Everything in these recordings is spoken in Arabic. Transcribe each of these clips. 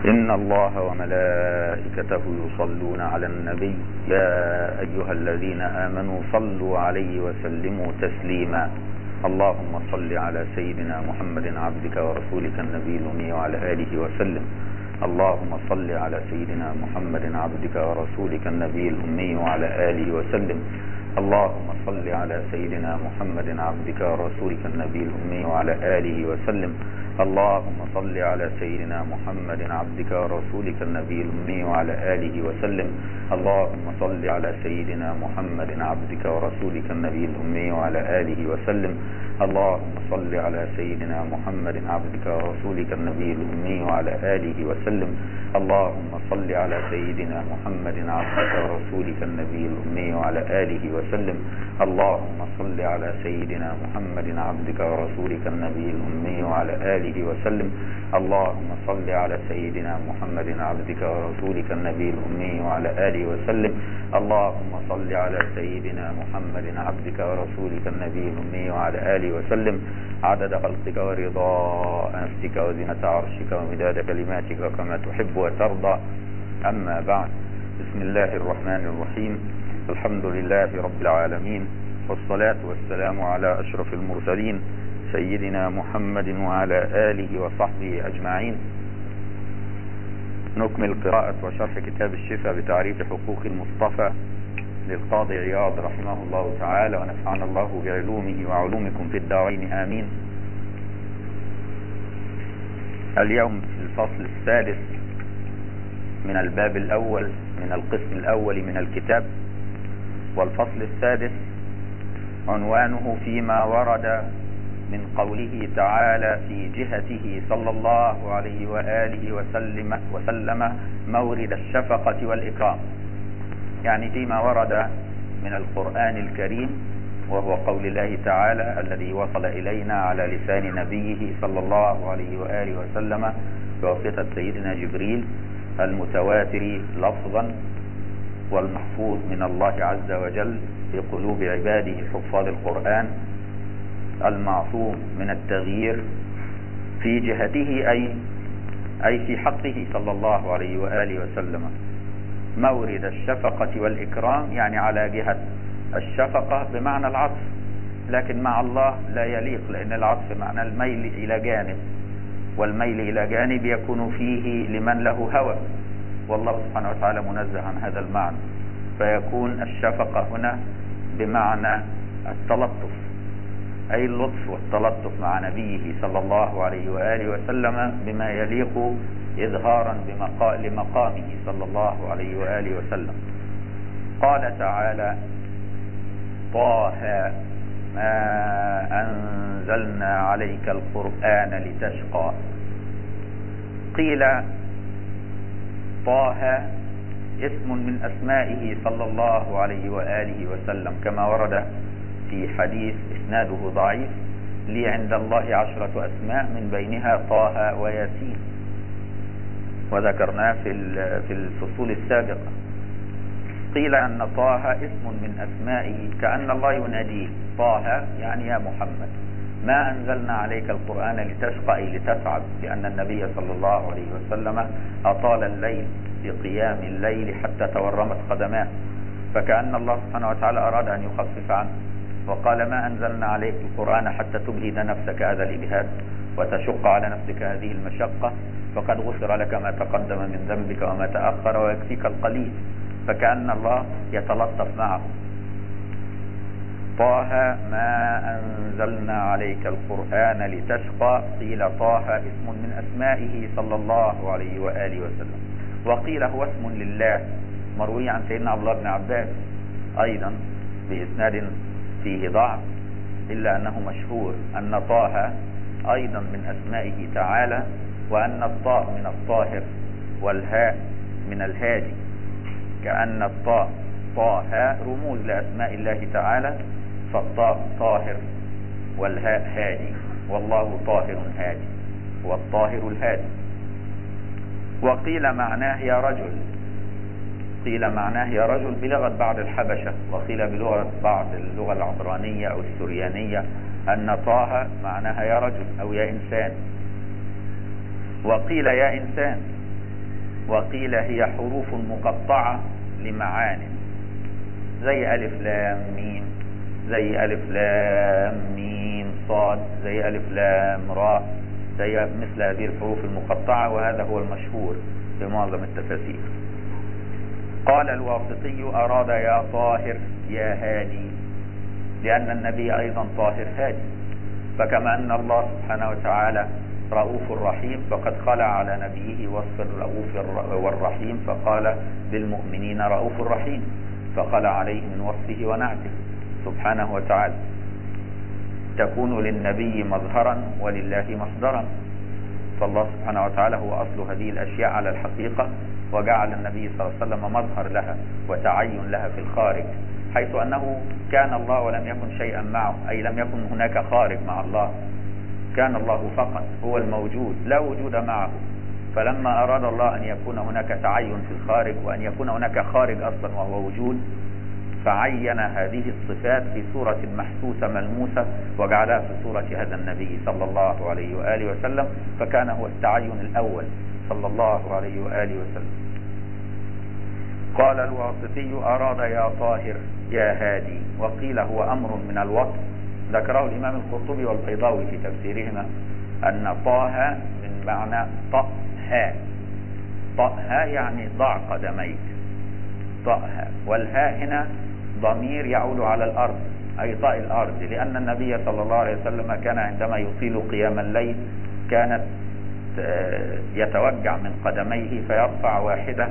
إن الله وملائكته يصلون على النبي يا أيها الذين آمنوا صلوا عليه وسلموا تسليما. اللهم صل على سيدنا محمد عبدك ورسولك النبي الأمي وعلى آله وسلم. اللهم صل على سيدنا محمد عبدك ورسولك النبي الأمي وعلى آله وسلم. اللهم صل على سيدنا محمد عبدك ورسولك النبي الأمي وعلى آله وسلم. اللهم صل على سيدنا محمد عبدك ورسولك النبي الأمي وعلى آله وسلم. اللهم صل على سيدنا محمد عبدك ورسولك النبي الأمي وعلى آله وسلم. اللهم صل على سيدنا محمد عبدك ورسولك النبي الأمي وعلى آله وسلم. اللهم صل على سيدنا محمد عبدك ورسولك النبي الأمي وعلى آله وسلم. اللهم صل على سيدنا محمد عبدك ورسولك النبي الأمي وعلى آله وسلم. اللهم صل على سيدنا محمد عبدك ورسولك النبي الأمي وعلى آله وسلم. اللهم صل على سيدنا محمد عبدك ورسولك النبي الأمي وعلى آله وسلم عدد خلقك ورضاء نفسك وزنة عرشك ومداد كلماتك كما تحب وترضى. أما بعد، بسم الله الرحمن الرحيم. الحمد لله رب العالمين، والصلاة والسلام على أشرف المرسلين سيدنا محمد وعلى آله وصحبه أجمعين. نكمل قراءة وشرح كتاب الشفاء بتعريف حقوق المصطفى للقاضي عياض رحمه الله تعالى، ونفعنا الله بعلومه وعلومكم في الدارين آمين. اليوم في الفصل الثالث من الباب الأول من القسم الأول من الكتاب، والفصل السادس عنوانه فيما ورد من قوله تعالى في جهته صلى الله عليه وآله وسلم مورد الشفقة والإكرام، يعني فيما ورد من القرآن الكريم، وهو قول الله تعالى الذي وصل إلينا على لسان نبيه صلى الله عليه وآله وسلم بواسطة سيدنا جبريل، المتواتر لفظا والمحفوظ من الله عز وجل في قلوب عباده حفاظ القرآن، المعصوم من التغيير في جهته أي في حقه صلى الله عليه وآله وسلم مورد الشفقة والإكرام، يعني على جهة الشفقة بمعنى العطف، لكن مع الله لا يليق، لأن العطف معنى الميل إلى جانب، والميل إلى جانب يكون فيه لمن له هوى، والله سبحانه وتعالى منزه عن هذا المعنى، فيكون الشفقة هنا بمعنى التلطف، أي اللطف والتلطف مع نبيه صلى الله عليه وآله وسلم بما يليق إظهارا لمقامه صلى الله عليه وآله وسلم. قال تعالى: طه ما أنزلنا عليك القرآن لتشقى. قيل طه اسم من أسمائه صلى الله عليه وآله وسلم، كما ورد في حديث إسناده ضعيف: لي عند الله 10 أسماء من بينها طه وياسين، وذكرناه في الفصول السابقة. قيل أن طه اسم من أسمائه، كأن الله يناديه: طه يعني يا محمد، ما أنزلنا عليك القرآن لتشقى، أي لتتعب، لأن النبي صلى الله عليه وسلم أطال الليل في قيام الليل حتى تورمت قدماه، فكأن الله سبحانه وتعالى أراد أن يخفف عنه، وقال: ما أنزلنا عليك القرآن حتى تجهد نفسك هذا الإجهاد وتشق على نفسك هذه المشقة، فقد غفر لك ما تقدم من ذنبك وما تأخر ويكفيك القليل، فكأن الله يتلطف معه. طه ما أنزلنا عليك القرآن لتشقى. قيل طه اسم من أسمائه صلى الله عليه وآله وسلم، وقيل هو اسم لله مروي عن سيدنا عبد الله بن عباس أيضا بإسناد فيه ضعف، إلا أنه مشهور أن طه أيضا من أسمائه تعالى، وأن الطاء من الطاهر والهاء من الهادي، كأن الطاء طه رموز لأسماء الله تعالى، فالطاء طاهر والهاء هادي، والله طاهر هادي والطاهر الهادي. وقيل معناه يا رجل، قيل معناه يا رجل بلغة بعض الحبشة، وقيل بلغة بعض اللغة العبرانية أو السريانية أن طه معناها يا رجل أو يا إنسان. وقيل يا إنسان وقيل هي حروف مقطعة لمعان، زي ألف لام ميم، زي ألف لام ميم صاد، زي ألف لام راء، زي مثل هذه الحروف المقطعة، وهذا هو المشهور في معظم التفاسير. قال الواسطي أراد يا طاهر يا هادي، لأن النبي أيضا طاهر هادي، فكما أن الله سبحانه وتعالى رؤوف رحيم، فقد خلع على نبيه وصف الرؤوف والرحيم، فقال بالمؤمنين رؤوف رحيم، فخلع عليه من وصفه ونعته سبحانه وتعالى. تكون للنبي مظهرا ولله مصدرا، فالله سبحانه وتعالى هو أصل هذه الأشياء على الحقيقة، وجعل النبي صلى الله عليه وسلم مظهر لها وتعين لها في الخارج، حيث أنه كان الله ولم يكن شيئا معه، أي لم يكن هناك خارج مع الله، كان الله فقط هو الموجود لا وجود معه. فلما أراد الله أن يكون هناك تعين في الخارج، وأن يكون هناك خارج أصلا وهو وجود، فعين هذه الصفات في صورة محسوسة ملموسة، وجعلها في صورة هذا النبي صلى الله عليه وآله وسلم، فكان هو التعين الأول صلى الله عليه وآله وسلم. قال الواسطي أراد يا طاهر يا هادي، وقيل هو أمر من الوصف، ذكره الإمام القرطبي والبيضاوي في تفسيرهما، أن طه من معنى طأها، طأها يعني ضع قدميك، طأها، والهاء هنا ضمير يعود على الأرض، أي طأ الأرض، لأن النبي صلى الله عليه وسلم كان عندما يطيل قيام الليل كانت يتوجع من قدميه، فيرفع واحدة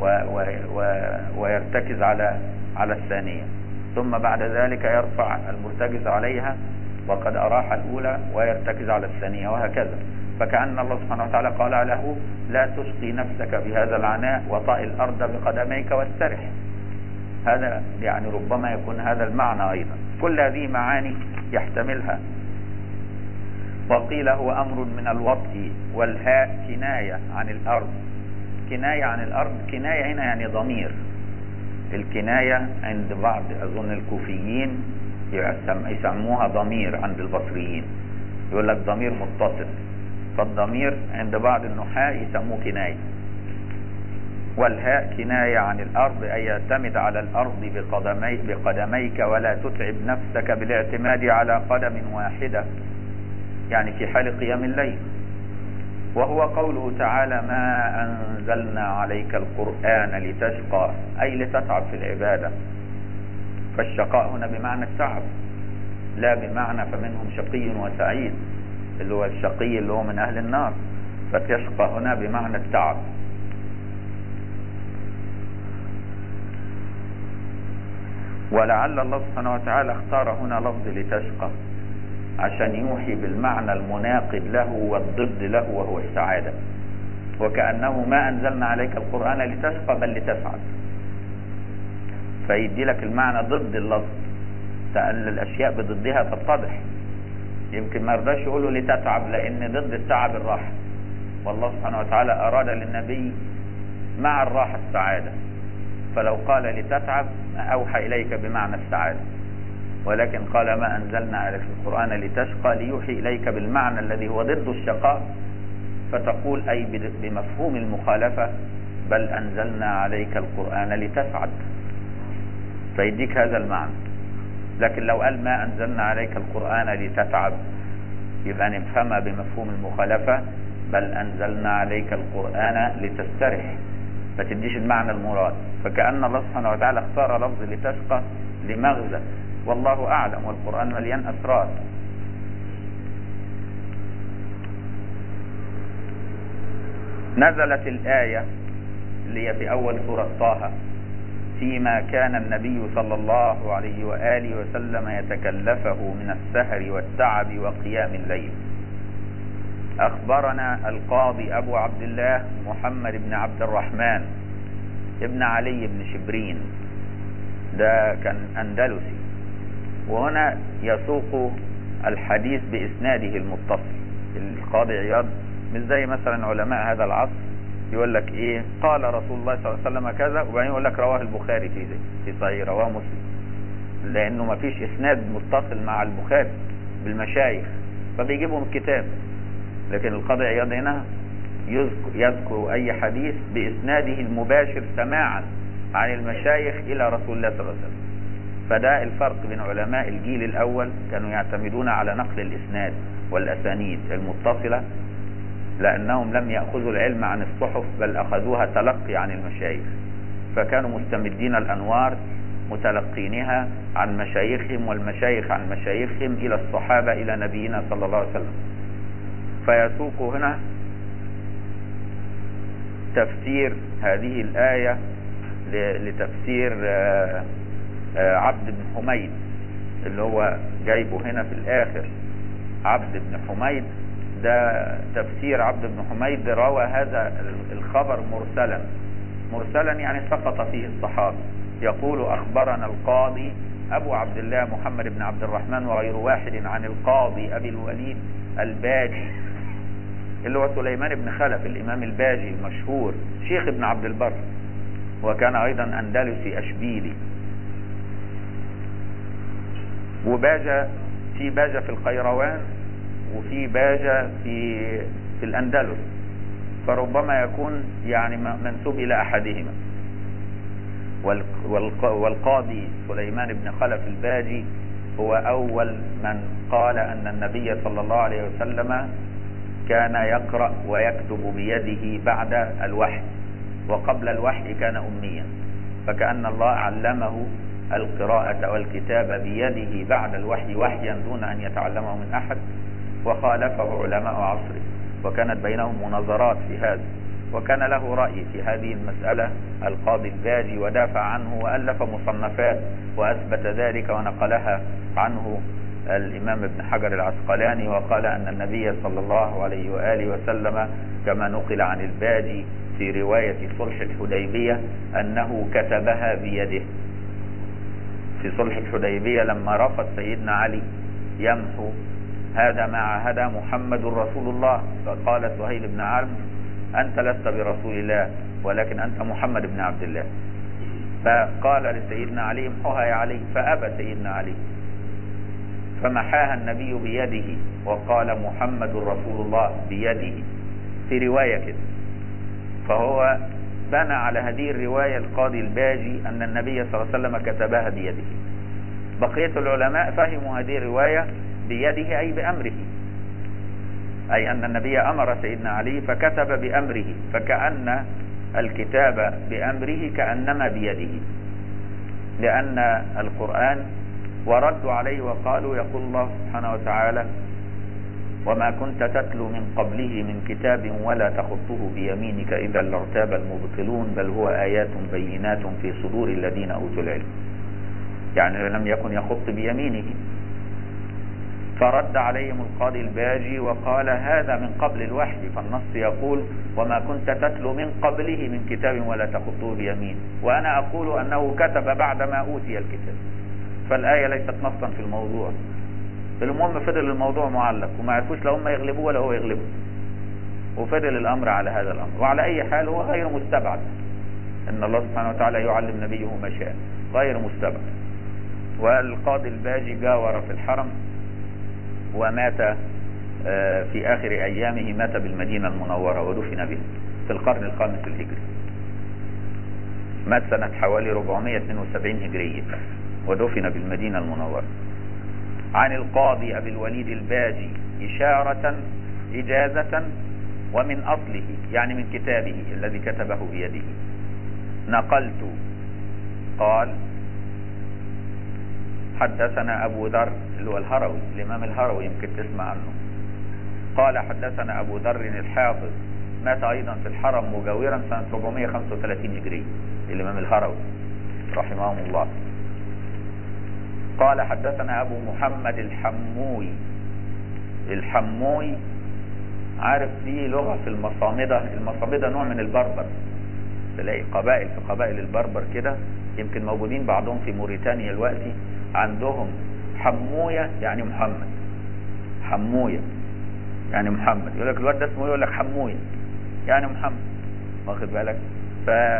ويرتكز على الثانية، ثم بعد ذلك يرفع المرتكز عليها وقد أراح الأولى ويرتكز على الثانية، وهكذا. فكأن الله سبحانه وتعالى قال له لا تشقي نفسك بهذا العناء، وطأ الأرض بقدميك واسترح. هذا يعني ربما يكون هذا المعنى أيضا، كل هذه معاني يحتملها. وقيل هو أمر من الوطء، والهاء كناية عن الأرض، كناية عن الأرض، كناية هنا يعني ضمير. الكناية عند بعض أظن الكوفيين يسموها ضمير، عند البصريين يقول لك ضمير متصل، فالضمير عند بعض النحاة يسموه كناية. والهاء كناية عن الأرض، أي يعتمد على الأرض بقدميك ولا تتعب نفسك بالاعتماد على قدم واحدة، يعني في حال قيام الليل. وهو قوله تعالى ما أنزلنا عليك القرآن لتشقى، أي لتتعب في العبادة، فالشقاء هنا بمعنى التعب، لا بمعنى فمنهم شقي وسعيد اللي هو الشقي اللي هو من أهل النار، فتشقى هنا بمعنى التعب. ولعل الله سبحانه وتعالى اختار هنا لفظ لتشقى عشان يوحي بالمعنى المناقض له والضد له، وهو السعادة، وكأنه ما أنزلنا عليك القرآن لتشقى بل لتسعد، فيدي لك المعنى ضد اللفظ، لأن الأشياء بضدها تتضح. يمكن ما يرضاش يقولوا لتتعب، لأن ضد التعب الراحة، والله سبحانه وتعالى أراد للنبي مع الراحة السعادة، فلو قال لتتعب ما أوحى إليك بمعنى السعادة، ولكن قال ما أنزلنا عليك القرآن لتشقى ليوحي إليك بالمعنى الذي هو ضد الشقاء، فتقول أي بمفهوم المخالفة بل أنزلنا عليك القرآن لتسعد، فيديك هذا المعنى. لكن لو قال ما أنزلنا عليك القرآن لتتعب يبقى نفهمها بمفهوم المخالفة بل أنزلنا عليك القرآن لتسترح، فتديش المعنى المراد. فكأن الله سبحانه وتعالى اختار لفظ لتشقى لمغزى، والله أعلم، والقرآن مليان أسرار. نزلت الآية اللي هي في أول سورة طه فيما كان النبي صلى الله عليه وآله وسلم يتكلفه من السهر والتعب وقيام الليل. أخبرنا القاضي أبو عبد الله محمد بن عبد الرحمن ابن علي بن شبرين، ده كان أندلسي، وهنا يسوق الحديث بإسناده المتصل. القاضي عياض مش زي مثلا علماء هذا العصر يقول لك ايه قال رسول الله صلى الله عليه وسلم كذا، وبعدين يقول لك رواه البخاري في صحيح، رواه مسلم، لانه ما فيش اسناد متصل مع البخاري بالمشايخ فبيجيبوا من الكتاب. لكن القاضي عياض هنا يذكر أي حديث بإسناده المباشر سماعا عن المشايخ إلى رسول الله صلى الله عليه وسلم. فده الفرق بين علماء الجيل الأول، كانوا يعتمدون على نقل الإسناد والأسانيد المتصلة، لأنهم لم يأخذوا العلم عن الصحف بل أخذوها تلقي عن المشايخ، فكانوا مستمدين الأنوار متلقينها عن مشايخهم والمشايخ عن مشايخهم إلى الصحابة إلى نبينا صلى الله عليه وسلم. فيسوق هنا تفسير هذه الآية لتفسير عبد بن حميد اللي هو جايبه هنا في الآخر. عبد بن حميد ده تفسير عبد بن حميد، روى هذا الخبر مرسلا يعني سقط فيه الصحابي. يقول أخبرنا القاضي أبو عبد الله محمد بن عبد الرحمن وغير واحد عن القاضي أبي الوليد الباجي اللي هو سليمان بن خلف الإمام الباجي المشهور، شيخ ابن عبد البر، وكان أيضا أندلسي أشبيلي. وباجة في باجة في القيروان وفي باجة في الأندلس، فربما يكون يعني منسوب إلى أحدهما. والقاضي سليمان بن خلف الباجي هو أول من قال أن النبي صلى الله عليه وسلم كان يقرأ ويكتب بيده بعد الوحي، وقبل الوحي كان أميا، فكأن الله علمه القراءة والكتابة بيده بعد الوحي وحيا دون أن يتعلمه من أحد. وخالفه علماء عصره، وكانت بينهم مناظرات في هذا، وكان له رأي في هذه المسألة القاضي الباجي، ودافع عنه وألف مصنفات وأثبت ذلك ونقلها عنه الإمام ابن حجر العسقلاني، وقال أن النبي صلى الله عليه وآله وسلم كما نقل عن الباجي في رواية صلح الحديبية أنه كتبها بيده. في صلح الحديبية لما رفض سيدنا علي يمحو هذا ما عاهد محمد رسول الله، فقال سهيل بن عمرو أنت لست برسول الله ولكن أنت محمد بن عبد الله، فقال لسيدنا علي امحوها يا علي، فأبى سيدنا علي فمحاها النبي بيده وقال محمد رسول الله بيده في رواية كده. فهو بنى على هذه الرواية القاضي الباجي أن النبي صلى الله عليه وسلم كتبها بيده. بقية العلماء فهموا هذه الرواية بيده أي بأمره، أي أن النبي أمر سيدنا علي فكتب بأمره، فكأن الكتاب بأمره كأنما بيده، لأن القرآن وردوا عليه وقالوا يقول الله سبحانه وتعالى وما كنت تتلو من قبله من كتاب ولا تخطه بيمينك إذا لارتاب المبطلون بل هو آيات بينات في صدور الذين أوتوا العلم، يعني لم يكن يخط بيمينه. فرد عليهم القاضي الباجي وقال هذا من قبل الوحي، فالنص يقول وما كنت تتلو من قبله من كتاب ولا تخطه بيمين، وأنا أقول أنه كتب بعدما أوتي الكتاب، فالآية ليست نصا في الموضوع. المهم فضل الموضوع معلق وما عرفوش لا هم يغلبوه ولا هو يغلبه، وفضل الأمر على هذا الأمر. وعلى أي حال هو غير مستبعد أن الله سبحانه وتعالى يعلم نبيه ما شاء، غير مستبعد. والقاضي الباجي جاور في الحرم ومات في آخر أيامه، مات بالمدينة المنورة ودفن به في القرن الخامس الهجري، مات سنة حوالي 472 هجرية ودفن بالمدينة المنورة. عن القاضي أبي الوليد الباجي إشارة إجازة ومن أصله يعني من كتابه الذي كتبه بيده. نقلت قال حدثنا أبو ذر اللي هو الهروي، الإمام الهروي يمكن تسمع عنه، قال حدثنا أبو ذر الحافظ مات أيضا في الحرم مجاورا سنة 435 هجري، الإمام الهروي رحمه الله. قال حدثنا أبو محمد الحموي. الحموي عارف فيه لغة في المصامدة، المصامدة نوع من البربر، تلاقي قبائل في قبائل البربر كده، يمكن موجودين بعضهم في موريتانيا دلوقتي، عندهم حموية يعني محمد، حموية يعني محمد، يقول لك الواد ده اسمه يقول لك حموية يعني محمد، واخد بالك؟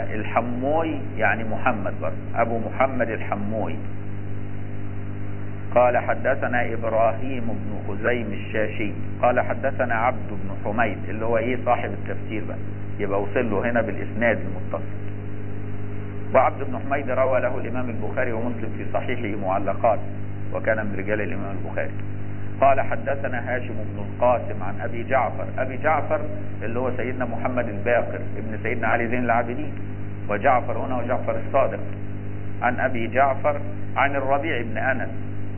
فالحموي يعني محمد برضه، أبو محمد الحموي. قال حدثنا إبراهيم بن خزيم الشاشي قال حدثنا عبد بن حميد اللي هو صاحب التفسير بقى، يبقى وصل له هنا بالإسناد المتصل. وعبد بن حميد روى له الإمام البخاري ومسلم في صحيحه معلقات، وكان من رجال الإمام البخاري. قال حدثنا هاشم بن القاسم عن أبي جعفر. أبي جعفر اللي هو سيدنا محمد الباقر ابن سيدنا علي زين العابدين، وجعفر هنا وجعفر الصادق. عن أبي جعفر عن الربيع بن أنس.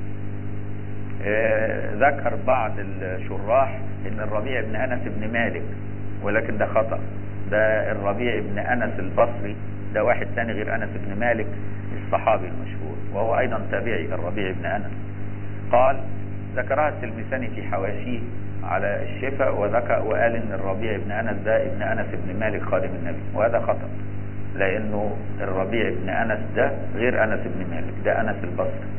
ذكر بعض الشراح ان الربيع بن أنس بن مالك، ولكن ده خطأ. ده الربيع بن أنس البصري، ده واحد ثاني غير أنس بن مالك الصحابي المشهور، وهو أيضا تابعي الربيع بن أنس. قال ذكرها التلمساني في حواشيه على الشفاء، وقال ان الربيع بن أنس ده ابن أنس بن مالك خادم النبي، وهذا خطأ، لأنه الربيع بن أنس ده غير أنس بن مالك، ده أنس البصري.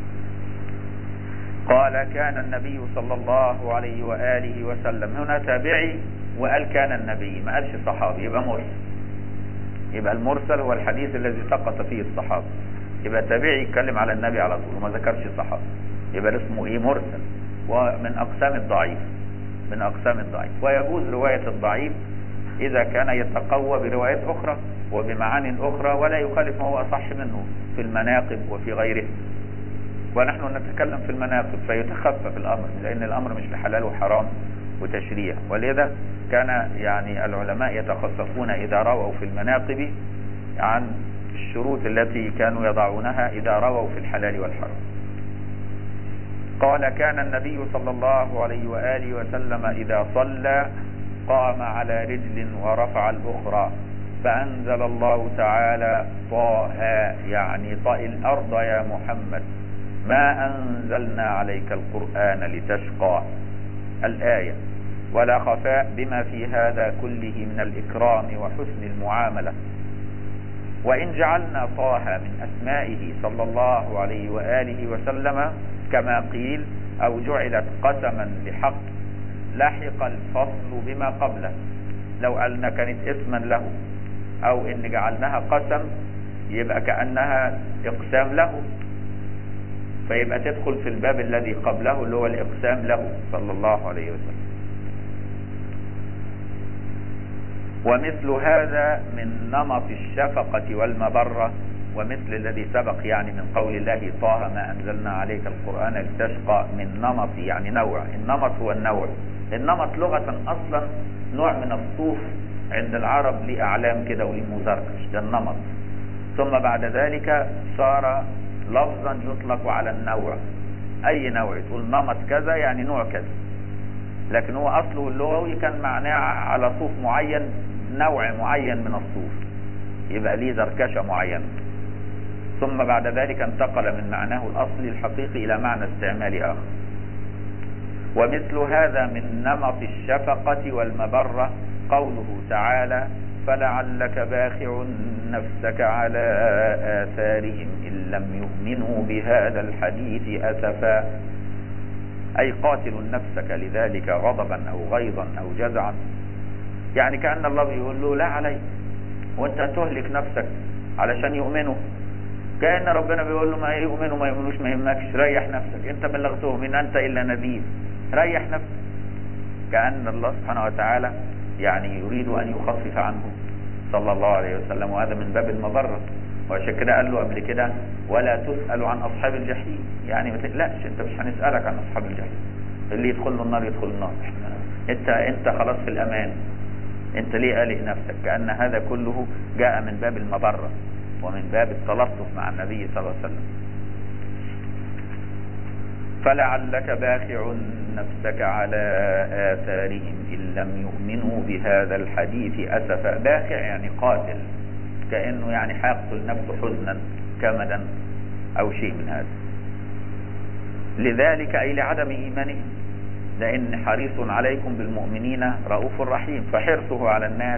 قال كان النبي صلى الله عليه وآله وسلم. هنا تابعي وقال كان النبي، ما قالش صحابي، يبقى مرسل. يبقى المرسل هو الحديث الذي سقط فيه الصحابة، يبقى تابعي يتكلم على النبي على طول وما ذكرش صحابي، يبقى اسمه مرسل. ومن أقسام الضعيف، من أقسام الضعيف. ويجوز رواية الضعيف إذا كان يتقوى بروايات أخرى وبمعاني أخرى، ولا يخالف ما هو أصح منه في المناقب وفي غيره. ونحن نتكلم في المناقب فيتخفف الأمر، لأن الأمر مش بحلال وحرام وتشريع. ولذا كان يعني العلماء يتخصصون إذا رووا في المناقب عن الشروط التي كانوا يضعونها إذا رووا في الحلال والحرام. قال كان النبي صلى الله عليه وآله وسلم إذا صلى قام على رجل ورفع الأخرى، فأنزل الله تعالى طه، يعني طئ الأرض يا محمد، ما أنزلنا عليك القرآن لتشقى، الآية. ولا خفاء بما في هذا كله من الإكرام وحسن المعاملة. وإن جعلنا طه من أسمائه صلى الله عليه وآله وسلم كما قيل، أو جعلت قسما لحق، لحق الفصل بما قبله. لو قالنا كانت اسما له، أو إن جعلناها قسم، يبقى كأنها إقسام له، فيبقى تدخل في الباب الذي قبله اللي هو الإقسام له صلى الله عليه وسلم. ومثل هذا من نمط الشفقة والمبرة، ومثل الذي سبق يعني من قول الله طه ما أنزلنا عليك القرآن لتشقى، من نمط يعني نوع. النمط هو النوع. النمط لغة أصلا نوع من الصوف عند العرب، ليه أعلام كده وليه مزركش، ده النمط. ثم بعد ذلك صار لفظا يطلق على النوع، أي نوع تقول نمط كذا يعني نوع كذا، لكن هو أصله اللغوي كان معناه على صوف معين، نوع معين من الصوف، يبقى ليه زركشة معينة. ثم بعد ذلك انتقل من معناه الأصلي الحقيقي إلى معنى استعمالي آخر. ومثل هذا من نمط الشفقة والمبرة قوله تعالى فلعلك باخع نفسك على آثارهم إن لم يؤمنوا بهذا الحديث أسفا، أي قاتل نفسك لذلك غضبا أو غيظا أو جزعا. يعني كأن الله بيقول له لا عليك، وانت تهلك نفسك علشان يؤمنوا. كأن ربنا بيقول له ما يؤمنوا ما يؤمنوش ما يهمكش، ريح نفسك، انت بلغتهم ان انت الا نذير، ريح نفسك. كأن الله سبحانه وتعالى يعني يريد ان يخفف عنه صلى الله عليه وسلم، وهذا من باب المبرة. وعشان كده قال له قبل كده ولا تسأل عن اصحاب الجحيم، يعني ما تقلقش، انت مش هنسألك عن اصحاب الجحيم، اللي يدخل له النار يدخل النار، انت خلاص في الامان، انت ليه قلق نفسك؟ كأن هذا كله جاء من باب المبرة ومن باب التلطف مع النبي صلى الله عليه وسلم. فلعلك باخع نفسك على آثارهم إن لم يؤمنوا بهذا الحديث أسفا. باخع يعني قاتل، كأنه يعني حيقتل نفسه حزنا كمدا أو شيء من هذا. لذلك أي لعدم إيمانهم، لأن حريص عليكم بالمؤمنين رؤوف رحيم، فحرصه على الناس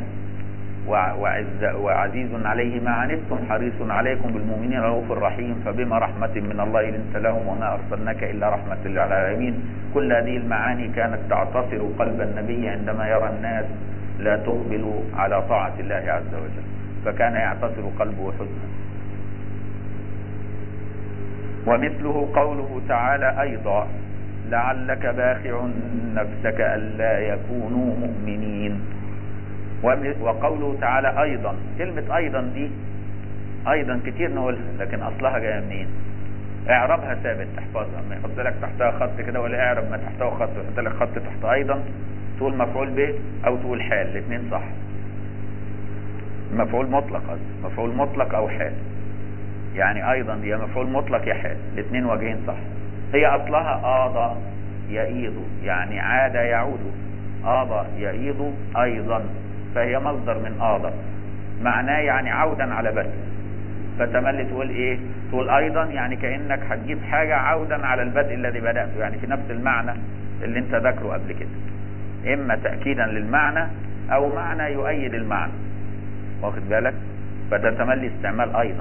وعزيز عليه ما عنتم حريص عليكم بالمؤمنين رؤوف رحيم، فبما رحمة من الله لنت لهم وما أرسلناك إلا رحمة للعالمين. كل هذه المعاني كانت تعتصر قلب النبي عندما يرى الناس لا تقبل على طاعة الله عز وجل، فكان يعتصر قلبه حزنا. ومثله قوله تعالى أيضا لعلك باخع نفسك ألا يكونوا مؤمنين. وقوله تعالى أيضا، كلمة أيضا دي أيضا كتير نقولها، لكن أصلها جاية منين؟ اعربها ثابت تحفظها، ما يحط لك تحتها خط كده، ولا اعرب ما تحتها خط يحط لك خط تحت أيضا، تقول مفعول به أو تقول حال، الاثنين صح. مفعول مطلق قصدي، مفعول مطلق أو حال، يعني أيضا دي مفعول مطلق يا حال، الاثنين وجهين صح. هي أصلها آضى يئيض، يعني عاد يعود، آضى يئيض أيضا، فهي مصدر من آضى، معناه يعني عودا على بدء. فتملي تقول ايه؟ تقول ايضا، يعني كأنك هتجيب حاجة عودا على البدء الذي بدأته، يعني في نفس المعنى اللي انت ذكره قبل كده، اما تأكيدا للمعنى او معنى يؤيد المعنى، واخد بالك؟ فتتملي استعمال ايضا.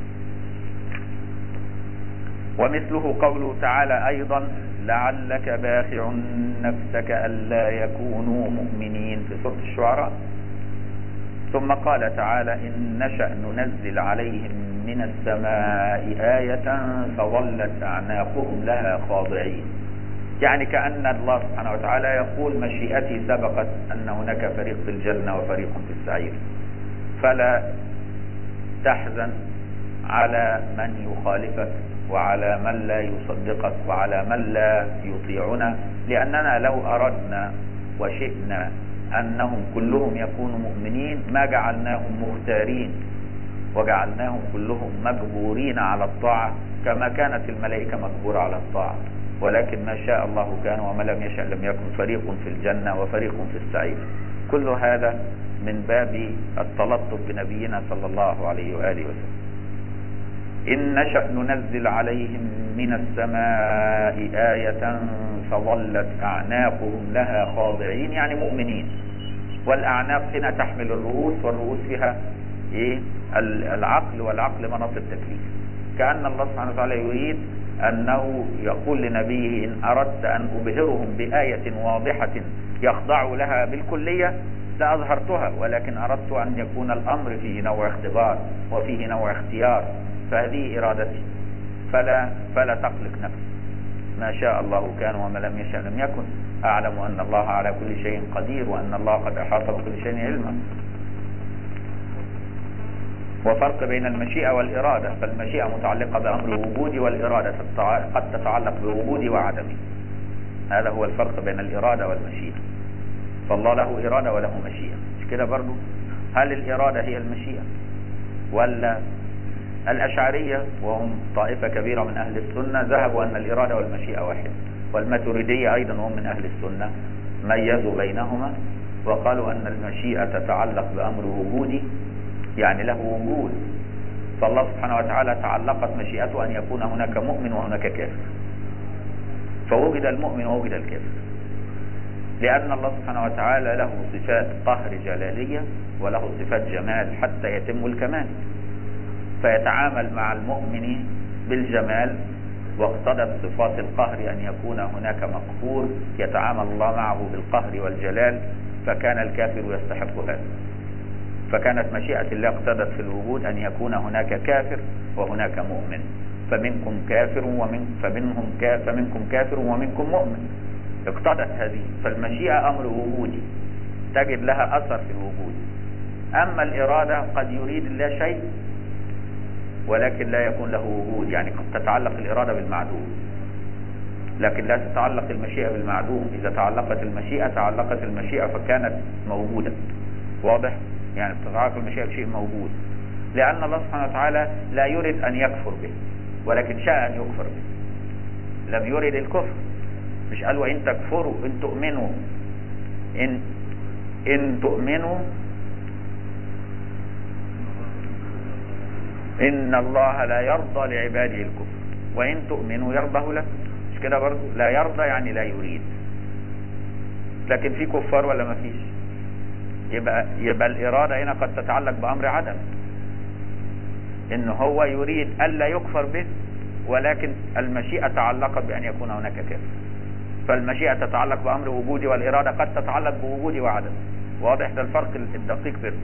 ومثله قوله تعالى أيضا لعلك باخع نفسك ألا يكونوا مؤمنين في سورة الشعراء. ثم قال تعالى إن نشأ ننزل عليهم من السماء آية فظلت أعناقهم لها خاضعين، يعني كأن الله سبحانه وتعالى يقول مشيئتي سبقت أن هناك فريق في الجنة وفريق في السعير، فلا تحزن على من يخالفك وعلى من لا يصدقك وعلى من لا يطيعنا، لأننا لو أردنا وشئنا أنهم كلهم يكونوا مؤمنين ما جعلناهم مختارين وجعلناهم كلهم مجبورين على الطاعة كما كانت الملائكة مجبورة على الطاعة، ولكن ما شاء الله كان وما لم يشأ لم يكن، فريق في الجنة وفريق في السعير. كل هذا من باب التلطف بنبينا صلى الله عليه وآله وسلم. إن نشأ ننزل عليهم من السماء آية فظلت أعناقهم لها خاضعين، يعني مؤمنين. والأعناق هنا تحمل الرؤوس، والرؤوس فيها إيه؟ العقل، والعقل مناط التكليف. كأن الله سبحانه وتعالى يريد أنه يقول لنبيه إن أردت أن أبهرهم بآية واضحة يخضعوا لها بالكلية لأظهرتها، ولكن أردت أن يكون الأمر فيه نوع اختبار وفيه نوع اختيار، فهذه إرادتي، فلا تقلق نفسك، ما شاء الله كان وما لم يشأ لم يكن، أعلم أن الله على كل شيء قدير وأن الله قد أحاط بكل شيء علما. وفرق بين المشيئة والإرادة، فالمشيئة متعلقة بأمر وجودي، والإرادة قد تتعلق بوجودي وعدمي. هذا هو الفرق بين الإرادة والمشيئة، فالله له إرادة وله مشيئة، مش كده برضو؟ هل الإرادة هي المشيئة ولا؟ الأشعرية وهم طائفة كبيرة من أهل السنة ذهبوا أن الإرادة والمشيئة واحد، والماتريدية أيضا وهم من أهل السنة ميزوا بينهما وقالوا أن المشيئة تتعلق بأمر وجودي، يعني له وجود، فالله سبحانه وتعالى تعلقت مشيئته أن يكون هناك مؤمن وهناك كافر، فوجد المؤمن ووجد الكافر، لأن الله سبحانه وتعالى له صفات قهر جلالية وله صفات جمال حتى يتم الكمال، فيتعامل مع المؤمن بالجمال، واقتضت صفات القهر أن يكون هناك مقهور يتعامل الله معه بالقهر والجلال، فكان الكافر يستحق هذا. فكانت مشيئة الله اقتضت في الوجود أن يكون هناك كافر وهناك مؤمن، فمنكم كافر فمنكم كافر ومنكم مؤمن، اقتضت هذه. فالمشيئة أمر وجودي تجد لها أثر في الوجود. أما الإرادة قد يريد الله شيء ولكن لا يكون له وجود، يعني قد تتعلق الإرادة بالمعدوم لكن لا تتعلق المشيئة بالمعدوم. إذا تعلقت المشيئة تعلقت المشيئة فكانت موجودة، واضح؟ يعني تتعلق المشيئة بشيء موجود، لأن الله سبحانه وتعالى لا يريد أن يكفر به ولكن شاء أن يكفر به، لم يريد الكفر، مش قال وإن تكفروا إن تؤمنوا إن تؤمنوا إن الله لا يرضى لعباده الكفر وإن تؤمنوا يرضه لكم، مش كده برضو؟ لا يرضى يعني لا يريد، لكن في كفار ولا ما فيش؟ يبقى الإرادة هنا قد تتعلق بأمر عدم، إن هو يريد ألا يكفر به، ولكن المشيئة تعلقت بأن يكون هناك كافر، فالمشيئة تتعلق بأمر وجودي والإرادة قد تتعلق بوجودي وعدم. واضح؟ ده الفرق الدقيق بينهم،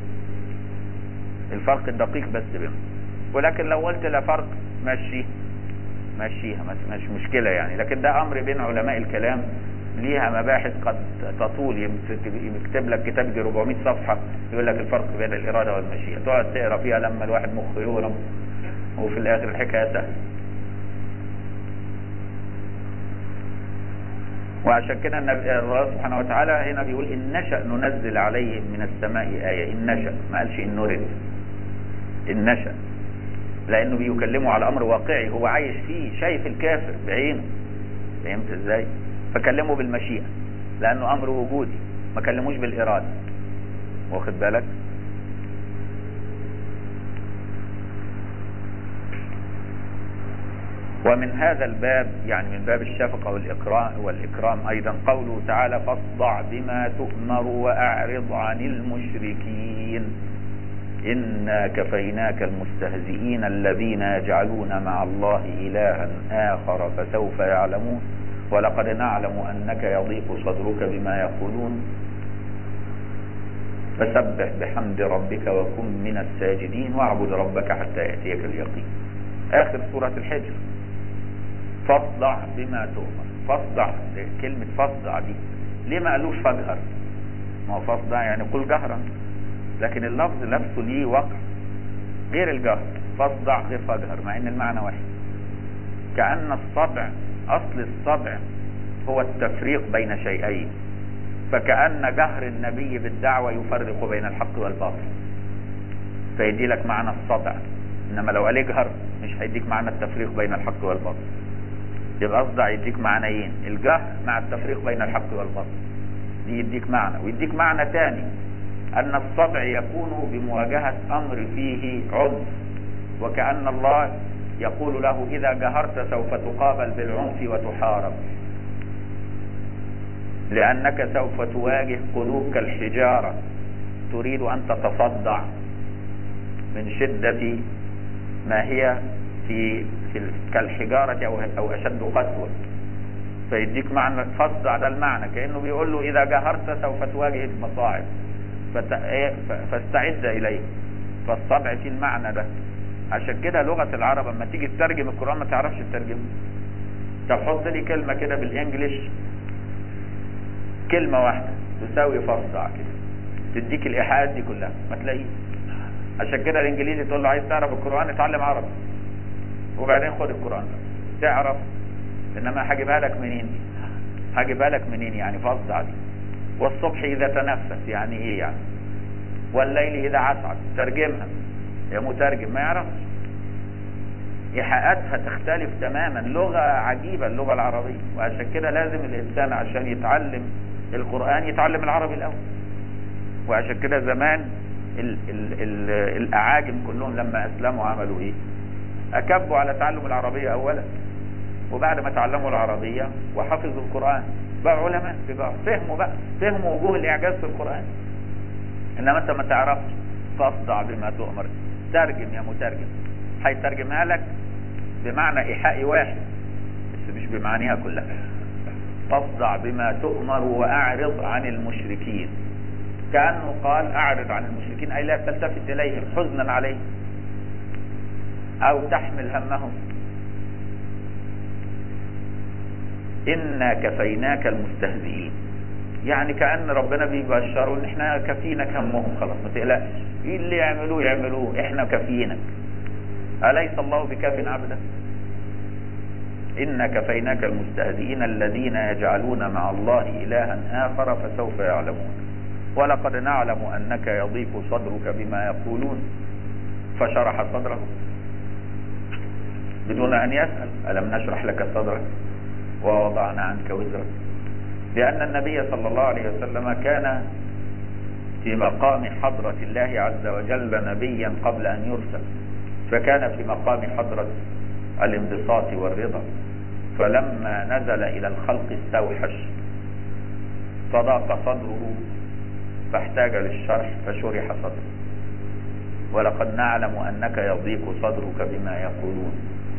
الفرق الدقيق بس بينهم. ولكن لو قلت لا فرق ماشي، ماشيها مش مشكلة يعني، لكن ده امر بين علماء الكلام ليها مباحث قد تطول. يكتب لك كتاب يجي 400 صفحة يقول لك الفرق بين الإرادة والمشيئة، تقعد تقرا فيها لما الواحد مخه يورم، وفي الآخر الحكاية سهلة. وعشان كده الله سبحانه وتعالى هنا بيقول إن نشأ ننزل عليهم من السماء آية. إن نشأ، ما قالش إن نرد، إن نشأ، لأنه بيكلمه على أمر واقعي هو عايش فيه، شايف الكافر بعينه. فهمت إزاي؟ فكلمه بالمشيئة لأنه أمر وجودي، ما كلموش بالإرادة. واخد بالك؟ ومن هذا الباب، يعني من باب الشفقة والإكرام أيضا، قوله تعالى فاصدع بما تؤمر وأعرض عن المشركين إنا كفيناك المستهزئين الذين يجعلون مع الله إلها آخر فسوف يعلمون ولقد نعلم أنك يضيق صدرك بما يقولون فسبح بحمد ربك وكن من الساجدين واعبد ربك حتى يأتيك اليقين. آخر سورة الحجر. فاصدع بما تؤمر. فاصدع، كلمة فاصدع دي ليه ما قالوش فاجهر؟ ما هو فاصدع يعني قل جهرا، لكن اللفظ نفسه ليه وقع غير الجهر. فاصدع غير فاجهر، مع ان المعنى واحد. كأن الصدع، اصل الصدع هو التفريق بين شيئين، فكأن جهر النبي بالدعوة يفرق بين الحق والباطل، فيدي لك معنى الصدع. انما لو قال اجهر مش هيديك معنى التفريق بين الحق والباطل. يبقى اصدع يديك معنيين، الجهر مع التفريق بين الحق والباطل، دي يديك معنى. ويديك معنى تاني، ان الصدع يكون بمواجهة امر فيه عنف، وكأن الله يقول له اذا جهرت سوف تقابل بالعنف وتحارب، لانك سوف تواجه قلوب كالحجارة تريد ان تتصدع من شدة ما هي في كالحجارة او اشد قسوة. فيديك معنى فاصدع، ده المعنى، كأنه بيقول له اذا جهرت سوف تواجه المصاعب فاستعد اليه. فالصدع في المعنى ده. عشان كده لغة العرب اما تيجي تترجم القرآن ما تعرفش تترجمه. طب حط لي كلمة كده بالانجليش، كلمة واحدة تساوي فاصدع كده، تديك الايحاءات دي كلها ما تلاقيه. عشان كده الانجليزي تقول له عايز تعرف القرآن اتعلم عربي وبعدين خد القرآن تعرف. انما هجيبها لك منين دي؟ هجيبها لك منين يعني فاصدع دي؟ والصبح اذا تنفس يعني ايه يعني؟ والليل اذا عسعس ترجمها يا مترجم ما يعرفش. ايحاءاتها تختلف تماما، لغة عجيبة اللغة العربية. وعشان كده لازم الانسان عشان يتعلم القرآن يتعلم العربي الاول. وعشان كده زمان الاعاجم كلهم لما اسلموا عملوا ايه؟ اكبوا على تعلم العربية اولا، وبعد ما تعلموا العربية وحفظوا القرآن بقى علماء كبار، فهموا وجوه الاعجاز في القرآن. انما انت ما تعرفش، فاصدع بما تؤمر. ترجم يا مترجم، هيترجمها لك بمعنى ايحائي واحد بس مش بمعانيها كلها. فاصدع بما تؤمر واعرض عن المشركين، كأنه قال اعرض عن المشركين اي لا تلتفت اليهم حزنا عليهم او تحمل همهم. إنا كفيناك المستهزئين، يعني كأن ربنا بيبشروا ان احنا كفينك همهم، خلاص ما تقلقش، ايه اللي يعملوه احنا كفينك. أليس الله بكاف عبدا؟ إنا كفيناك المستهزئين الذين يجعلون مع الله إلها آخر فسوف يعلمون ولقد نعلم أنك يضيق صدرك بما يقولون فشرح صدره بدون أن يسأل ألم نشرح لك صدرك ووضعنا عنك وزرك. لأن النبي صلى الله عليه وسلم كان في مقام حضرة الله عز وجل نبيا قبل أن يرسل، فكان في مقام حضرة الانبساط والرضا، فلما نزل إلى الخلق استوحش فضاق صدره فاحتاج للشرح فشرح صدره. ولقد نعلم أنك يضيق صدرك بما يقولون.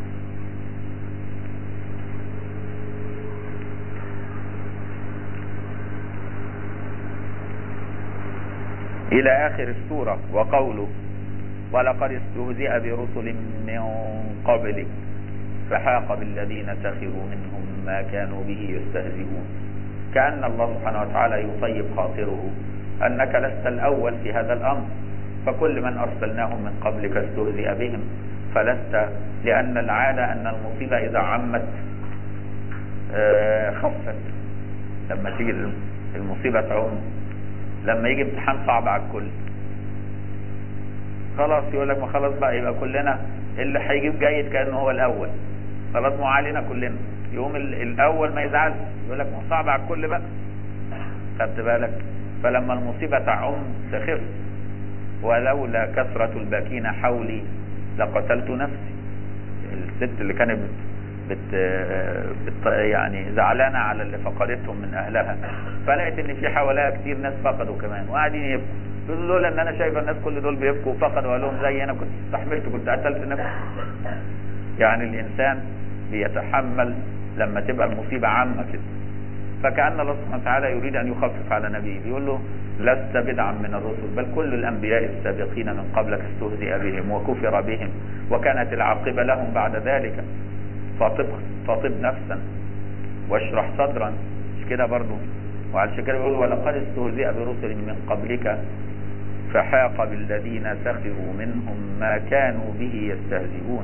إلى آخر السورة. وقوله ولقد استهزئ برسل من قبلك فحاق بالذين سخروا منهم ما كانوا به يستهزئون. كأن الله سبحانه وتعالى يطيب خاطره أنك لست الأول في هذا الأمر، فكل من أرسلناهم من قبلك استهزئ بهم، فلست، لأن العادة أن المصيبة إذا عمت خفت. لما تيجي المصيبة تعم، لما يجي امتحان صعب على الكل خلاص يقول لك ما خلاص بقى يبقى كلنا اللي هيجيب جيد كأنه هو الأول، خلاص مو علينا كلنا. يوم الأول ما يزعل يقول لك ما صعب على الكل بقى. خدت بالك؟ فلما المصيبة تعم تخف. ولولا كثرة الباكين حولي لقتلت نفسي. الست اللي كانت يعني زعلانة على اللي فقدتهم من أهلها، فلقيت إن في حواليها كتير ناس فقدوا كمان وقاعدين يبكوا. تقول لولا إن أنا شايفة الناس كل دول بيبكوا وفقدوا أهلهم زي أنا كنت استحملت، كنت قتلت نفسي. يعني الإنسان بيتحمل لما تبقى المصيبة عامة كده. فكأن الله سبحانه وتعالى يريد أن يخفف على نبيه، بيقول له لست بدعا من الرسل، بل كل الأنبياء السابقين من قبلك استهزئ بهم وكفر بهم وكانت العاقبة لهم بعد ذلك. فطب نفسا واشرح صدرا. مش كده برضو؟ وعلى كده بيقول ولقد استهزئ برسل من قبلك فحاق بالذين سخروا منهم ما كانوا به يستهزئون.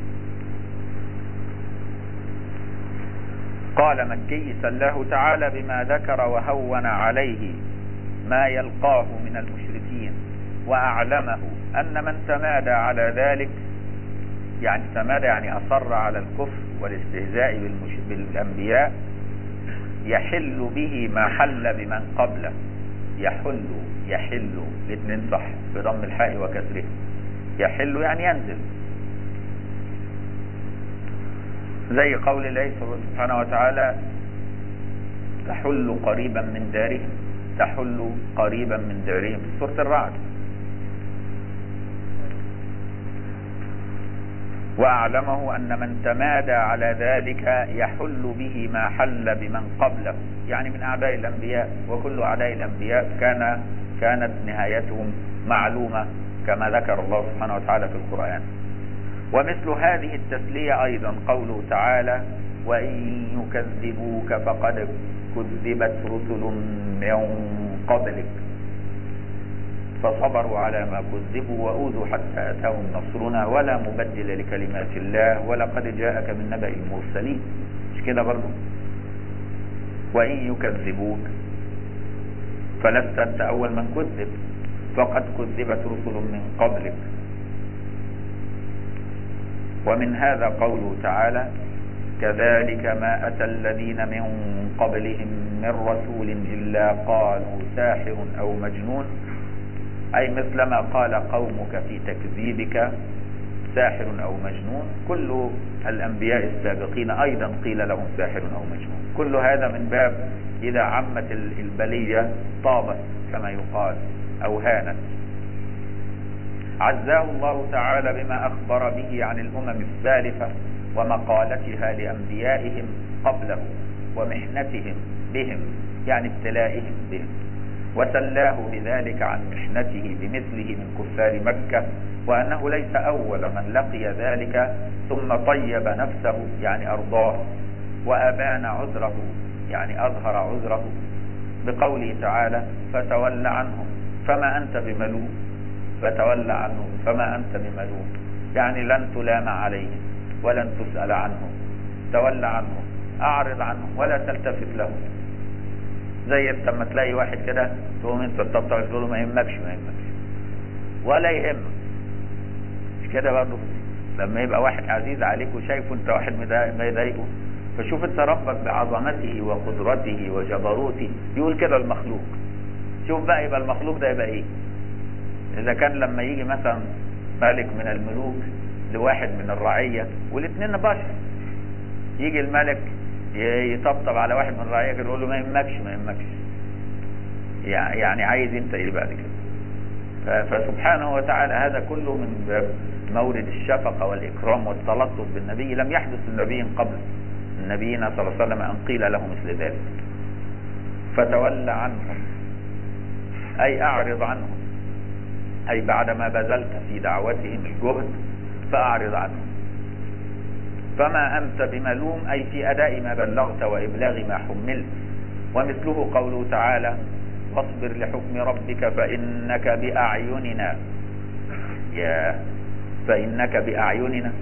قال مكي سلاه تعالى بما ذكر وهون عليه ما يلقاه من المشركين، وأعلمه أن من تمادى على ذلك، يعني تمادى يعني أصر على الكفر والاستهزاء بالأنبياء، يحل به ما حل بمن قبله. يحل الاثنين صح بضم الحاء وكسره. يحل يعني ينزل، زي قول الله سبحانه وتعالى تحل قريبا من دارهم، تحل قريبا من دارهم، سورة الرعد. وأعلمه أن من تمادى على ذلك يحل به ما حل بمن قبله، يعني من أعداء الأنبياء. وكل أعداء الأنبياء كانت نهايتهم معلومة كما ذكر الله سبحانه وتعالى في القرآن. ومثل هذه التسلية أيضا قوله تعالى وإن يكذبوك فقد كذبت رسل من قبلك فصبروا على ما كذبوا وأوذوا حتى أتاهم نصرنا ولا مبدل لكلمات الله ولقد جاءك من نبأ المرسلين. مش كده برضو؟ وإن يكذبوك فلست أنت أول من كذب، فقد كذبت رسل من قبلك. ومن هذا قوله تعالى كذلك ما أتى الذين من قبلهم من رسول إلا قالوا ساحر أو مجنون، أي مثلما قال قومك في تكذيبك ساحر أو مجنون، كل الأنبياء السابقين أيضا قيل لهم ساحر أو مجنون. كل هذا من باب إذا عمت البلية طابت كما يقال أو هانت. عزاه الله تعالى بما أخبر به عن الأمم السالفة ومقالتها لأنبيائهم قبله ومحنتهم بهم، يعني ابتلائهم بهم، وسلاه بذلك عن محنته بمثله من كفار مكة، وأنه ليس أول من لقي ذلك ثم طيب نفسه يعني أرضاه، وأبان عذره يعني أظهر عذره بقوله تعالى فتول عنهم فما أنت بملوم. فتول عنهم فما أنت بملوم، يعني لن تلام عليهم ولن تسأل عنهم. تول عنهم، أعرض عنهم ولا تلتفت لهم. زي انت لما تلاقي واحد كده تقوم انت تطبطب تقول له ما يهمكش ولا يهمك. مش كده برضه؟ لما يبقى واحد عزيز عليك وشايفه انت واحد ما يضايقه، فشوف انت ربك بعظمته وقدرته وجبروته يقول كده المخلوق. شوف بقى يبقى المخلوق ده يبقى ايه؟ اذا كان لما يجي مثلا ملك من الملوك لواحد من الرعية والاثنين بشر، يجي الملك يطبطب على واحد من الرعية كده يقول له ما يهمكش يعني عايز انت ايه بعد كده؟ فسبحانه وتعالى هذا كله من باب مورد الشفقة والإكرام والتلطف بالنبي، لم يحدث للنبي قبل النبينا صلى الله عليه وسلم أن قيل له مثل ذلك. فتولى عنهم أي أعرض عنهم، أي بعدما بذلت في دعوتهم الجهد فأعرض عنهم. فما أنت بملوم، أي في أداء ما بلغت وإبلاغ ما حملت. ومثله قوله تعالى: واصبر لحكم ربك فإنك بأعيننا. فإنك بأعيننا،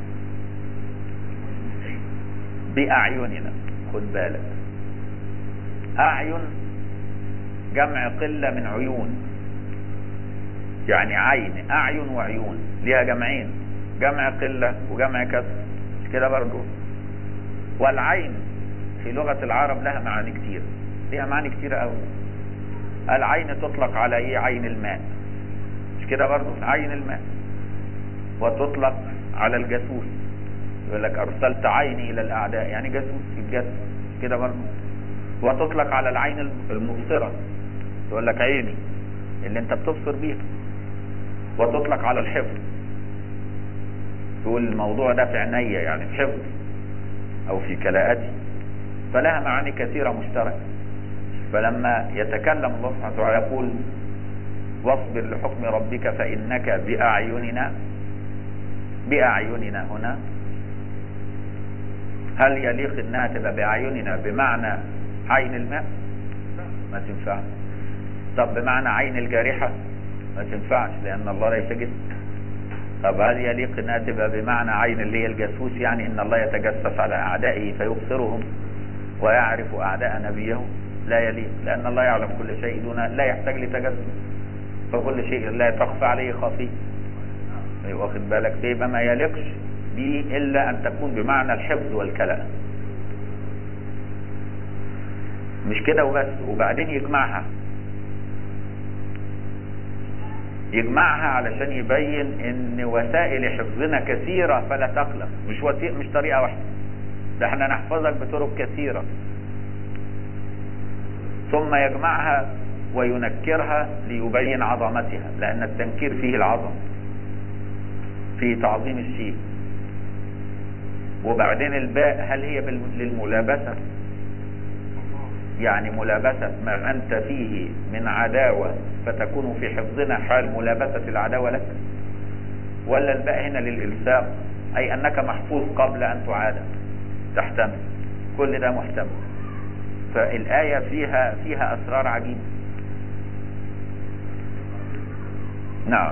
بأعيننا، خد بالك. أعين جمع قلة من عيون، يعني عين، أعين وعيون ليها جمعين، جمع قلة وجمع كسر، مش كده برضو؟ والعين في لغة العرب لها معاني كتير، ليها معاني كتير قوي. العين تطلق على ايه؟ عين الماء، مش كده برضو؟ عين الماء. وتطلق على الجاسوس، يقول لك ارسلت عيني الى الاعداء، يعني جاسوس يتجسس، مش كده برضو؟ وتطلق على العين المبصرة، يقول لك عيني اللي انت بتبصر بيها. وتطلق على الحفظ، تقول الموضوع ده في عينيا، يعني في حفظ او في كلاءتي. فلها معاني كثيرة مشتركة. فلما يتكلم الله سبحانه وتعالى يقول: واصبر لحكم ربك فإنك بأعيننا، بأعيننا هنا، هل يليق انها تبقى بأعيننا بمعنى عين الماء؟ ما تنفعش. طب بمعنى عين الجارحة؟ ما تنفعش، لأن الله ليس جسم. طب هل يليق انها تبقى بمعنى عين اللي هي الجاسوس، يعني ان الله يتجسس على أعدائه فيبصرهم ويعرف أعداء نبيه؟ لا يليق، لأن الله يعلم كل شيء دون، لا يحتاج لتجسس، فكل شيء لا تخفى عليه خفي. واخد بالك؟ بيبقى ما يليقش به إلا أن تكون بمعنى الحفظ والكلاء، مش كده وبس. وبعدين يجمعها علشان يبين ان وسائل حفظنا كثيرة فلا تقلق، مش طريقة واحدة، ده احنا نحفظك بطرق كثيرة. ثم يجمعها وينكرها ليبين عظمتها، لأن التنكير فيه العظم، فيه تعظيم الشيء. وبعدين الباء هل هي للملابسة، يعني ملابسة ما أنت فيه من عداوة فتكون في حفظنا حال ملابسة العداوة لك، ولا الباء هنا للإلساق، أي أنك محفوظ قبل أن تعاد، تحتمل. كل ده محتمل. فالآية فيها أسرار عجيبة. نعم.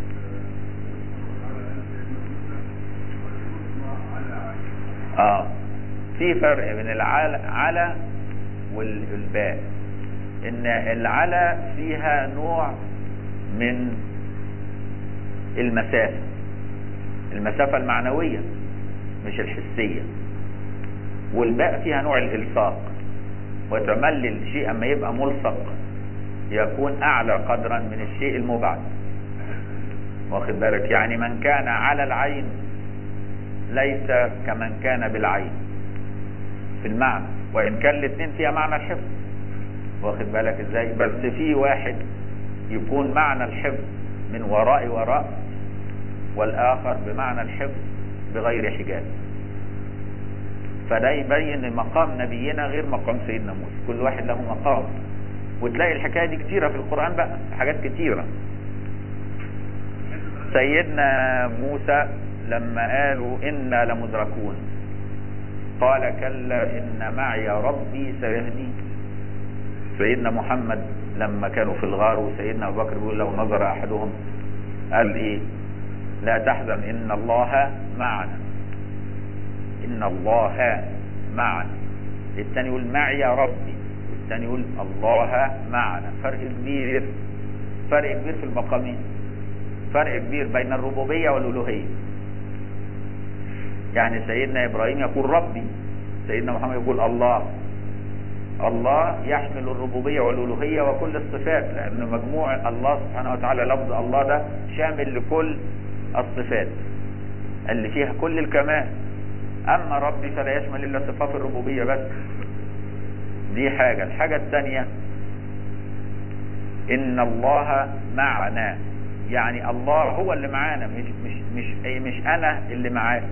في فرق بين على والباء. ان العلى فيها نوع من المسافة المعنوية مش الحسية، والباء فيها نوع الالصاق، وتملي الشيء اما يبقى ملصق يكون اعلى قدرا من الشيء المبعد. واخد بالك؟ يعني من كان على العين ليس كمن كان بالعين في المعنى، وان كان الاثنين فيها معنى الحفظ. واخد بالك ازاي؟ بس في واحد يكون معنى الحفظ من وراء، والاخر بمعنى الحفظ بغير حجاب. فده يبين مقام نبينا غير مقام سيدنا موسى، كل واحد له مقام. وتلاقي الحكاية دي كتيرة في القرآن بقى، حاجات كتيرة. سيدنا موسى لما قالوا إنا لمدركون قال كلا إن معي ربي سيهدين. سيدنا محمد لما كانوا في الغار وسيدنا أبو بكر بيقول لو نظر أحدهم قال إيه؟ لا تحزن إن الله معنا، إن الله معنا. الثاني يقول معي يا ربي، والثاني يقول الله معنا. فرق كبير في المقامين، فرق كبير بين الربوبية والألوهية. يعني سيدنا إبراهيم يقول ربي، سيدنا محمد يقول الله. الله يحمل الربوبية والألوهية وكل الصفات، لأن مجموع الله سبحانه وتعالى لفظ الله ده شامل لكل الصفات اللي فيها كل الكمال. أما ربي فلا يشمل إلا صفات الربوبية بس. دي حاجة. الحاجة الثانية إن الله معنا، يعني الله هو اللي معانا، مش أنا اللي معاه.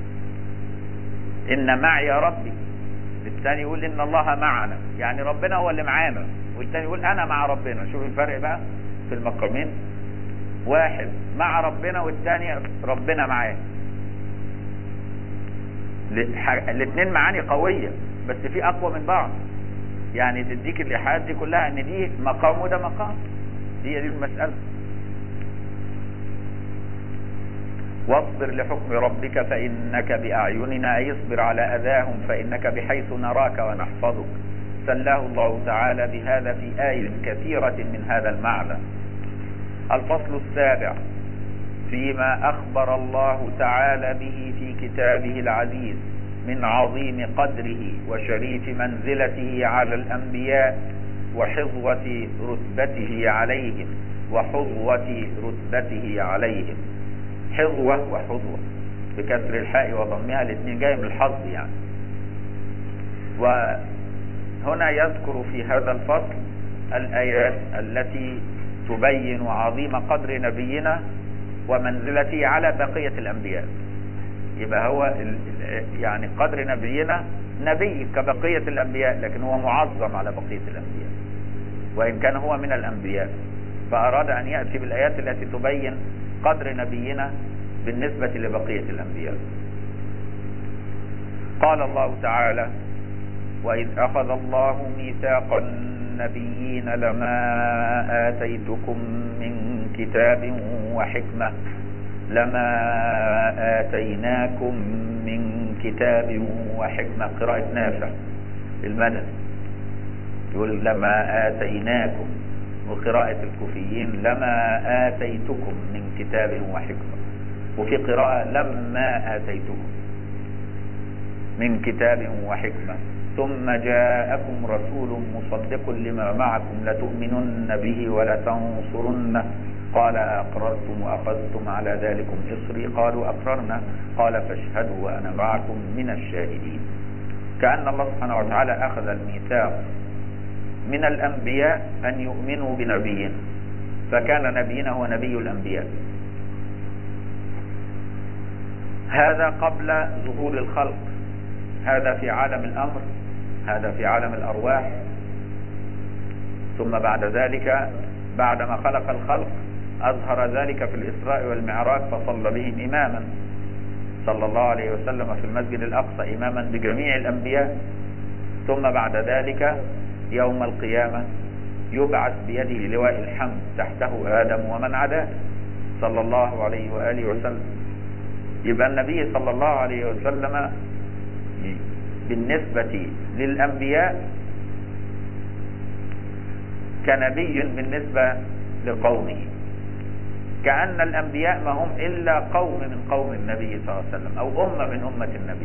إن معي يا ربي. الثاني يقول إن الله معنا، يعني ربنا هو اللي معانا، والثاني يقول أنا مع ربنا. شوف الفرق بقى في المقامين، واحد مع ربنا والثاني ربنا معاه. الاثنين معاني قوية بس في اقوى من بعض، يعني تديك الايحاءات دي كلها ان دي مقام وده مقام، هي دي المسألة. واصبر لحكم ربك فإنك بأعيننا، أي اصبر على أذاهم فإنك بحيث نراك ونحفظك. سلاه الله تعالى بهذا في آية كثيرة من هذا المعنى. الفصل السابع فيما أخبر الله تعالى به في كتابه العزيز من عظيم قدره وشريف منزلته على الأنبياء وحظوة رتبته عليهم حظوة وحظوة بكسر الحاء وضمها، الاثنين جاي من الحظ يعني. وهنا يذكر في هذا الفصل الآيات التي تبين عظيم قدر نبينا ومنزلته على بقية الأنبياء. يبقى هو يعني قدر نبينا نبي كبقية الأنبياء، لكن هو معظم على بقية الأنبياء وإن كان هو من الأنبياء، فأراد أن يأتي بالآيات التي تبين قدر نبينا بالنسبة لبقية الأنبياء. قال الله تعالى: وإذ أخذ الله ميثاق النبيين لما آتيتكم من كتاب وحكمة قراءة نافع المدني يقول لما آتيناكم، وقراءة الكوفيين لما آتيتكم من كتاب وحكمة، وفي قراءة لما آتيتكم من كتاب وحكمة ثم جاءكم رسول مصدق لما معكم لتؤمنن به ولتنصرنه قال أقررتم وأخذتم على ذلكم إصري قالوا أقررنا قال فاشهدوا وأنا معكم من الشاهدين. كأن الله سبحانه وتعالى أخذ الميثاق من الأنبياء أن يؤمنوا بنبينا، فكان نبينا هو نبي الأنبياء. هذا قبل ظهور الخلق، هذا في عالم الأمر، هذا في عالم الأرواح. ثم بعد ذلك بعدما خلق الخلق أظهر ذلك في الإسراء والمعراج فصلى بهم إماما صلى الله عليه وسلم في المسجد الأقصى إماما بجميع الأنبياء. ثم بعد ذلك يوم القيامة يبعث بيده لواء الحمد تحته آدم ومن عداه صلى الله عليه وآله وسلم. يبقى النبي صلى الله عليه وسلم بالنسبة للأنبياء كنبي بالنسبة لقومه، كأن الأنبياء ما هم إلا قوم من قوم النبي صلى الله عليه وسلم أو أمة من أمة النبي.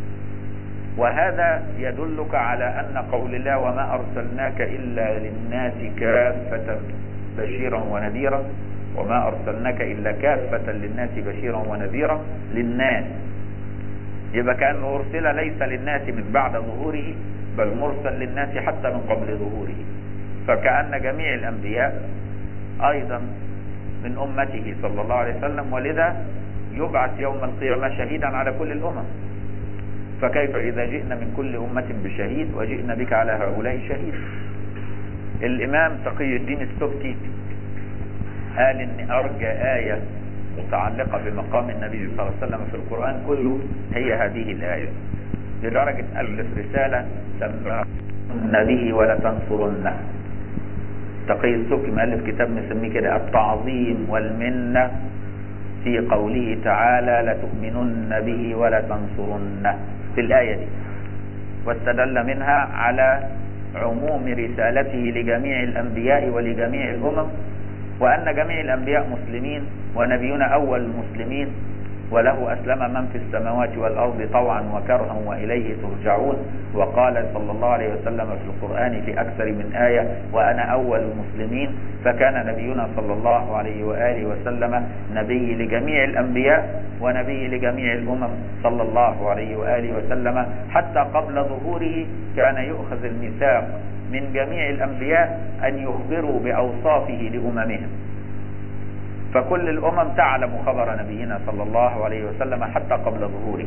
وهذا يدلك على أن قول الله وما أرسلناك إلا للناس كافة بشيرا ونذيرا، وما أرسلناك إلا كافة للناس بشيرا ونذيرا للناس، يبقى كأنه أرسل ليس للناس من بعد ظهوره بل مرسل للناس حتى من قبل ظهوره. فكأن جميع الأنبياء أيضا من أمته صلى الله عليه وسلم، ولذا يبعث يوم القيامة شهيدا على كل الأمم. فكيف إذا جئنا من كل أمة بشهيد وجئنا بك على هؤلاء شهيد. الإمام تقي الدين السبكي قال إن أرجى آية متعلقة بمقام النبي صلى الله عليه وسلم في القرآن كله هي هذه الآية، لدرجة ألف رسالة سمى النبي ولا تنصرنه. تقي السبكي مؤلف كتاب مسميه كده التعظيم والمنة في قوله تعالى لتؤمنن به ولا تنصرنه في الآية دي، واستدل منها على عموم رسالته لجميع الأنبياء ولجميع الأمم، وأن جميع الأنبياء مسلمين ونبينا أول المسلمين، وله أسلم من في السماوات والأرض طوعا وكرها وإليه ترجعون. وقال صلى الله عليه وسلم في القرآن في أكثر من آية وأنا أول المسلمين. فكان نبينا صلى الله عليه وآله وسلم نبي لجميع الأنبياء ونبي لجميع الأمم صلى الله عليه وآله وسلم. حتى قبل ظهوره كان يؤخذ الميثاق من جميع الأنبياء أن يخبروا بأوصافه لأممهم، فكل الأمم تعلم خبر نبينا صلى الله عليه وسلم حتى قبل ظهوره.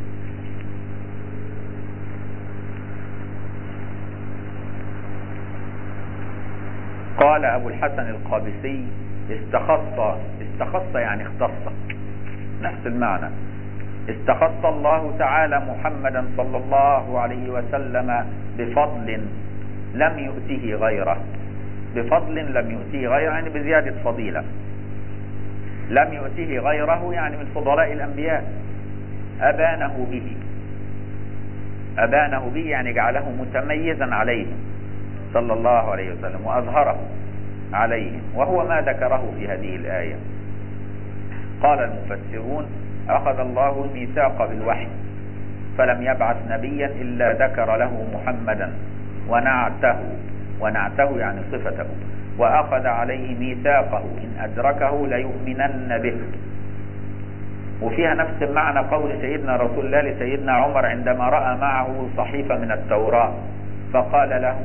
قال أبو الحسن القابسي استخص يعني اختص، نفس المعنى، استخص الله تعالى محمدا صلى الله عليه وسلم بفضل لم يؤته غيره، بفضل لم يؤته غيره يعني بزيادة فضيلة، لم يؤته غيره يعني من فضلاء الأنبياء، أبانه به، أبانه به يعني جعله متميزا عليهم صلى الله عليه وسلم وأظهره عليهم، وهو ما ذكره في هذه الآية. قال المفسرون: أخذ الله الميثاق بالوحي فلم يبعث نبيا إلا ذكر له محمدا ونعته يعني صفته، وأخذ عليه ميثاقه إن أدركه ليؤمنن به. وفيها نفس المعنى قول سيدنا رسول الله لسيدنا عمر عندما رأى معه صحيفة من التوراة فقال له: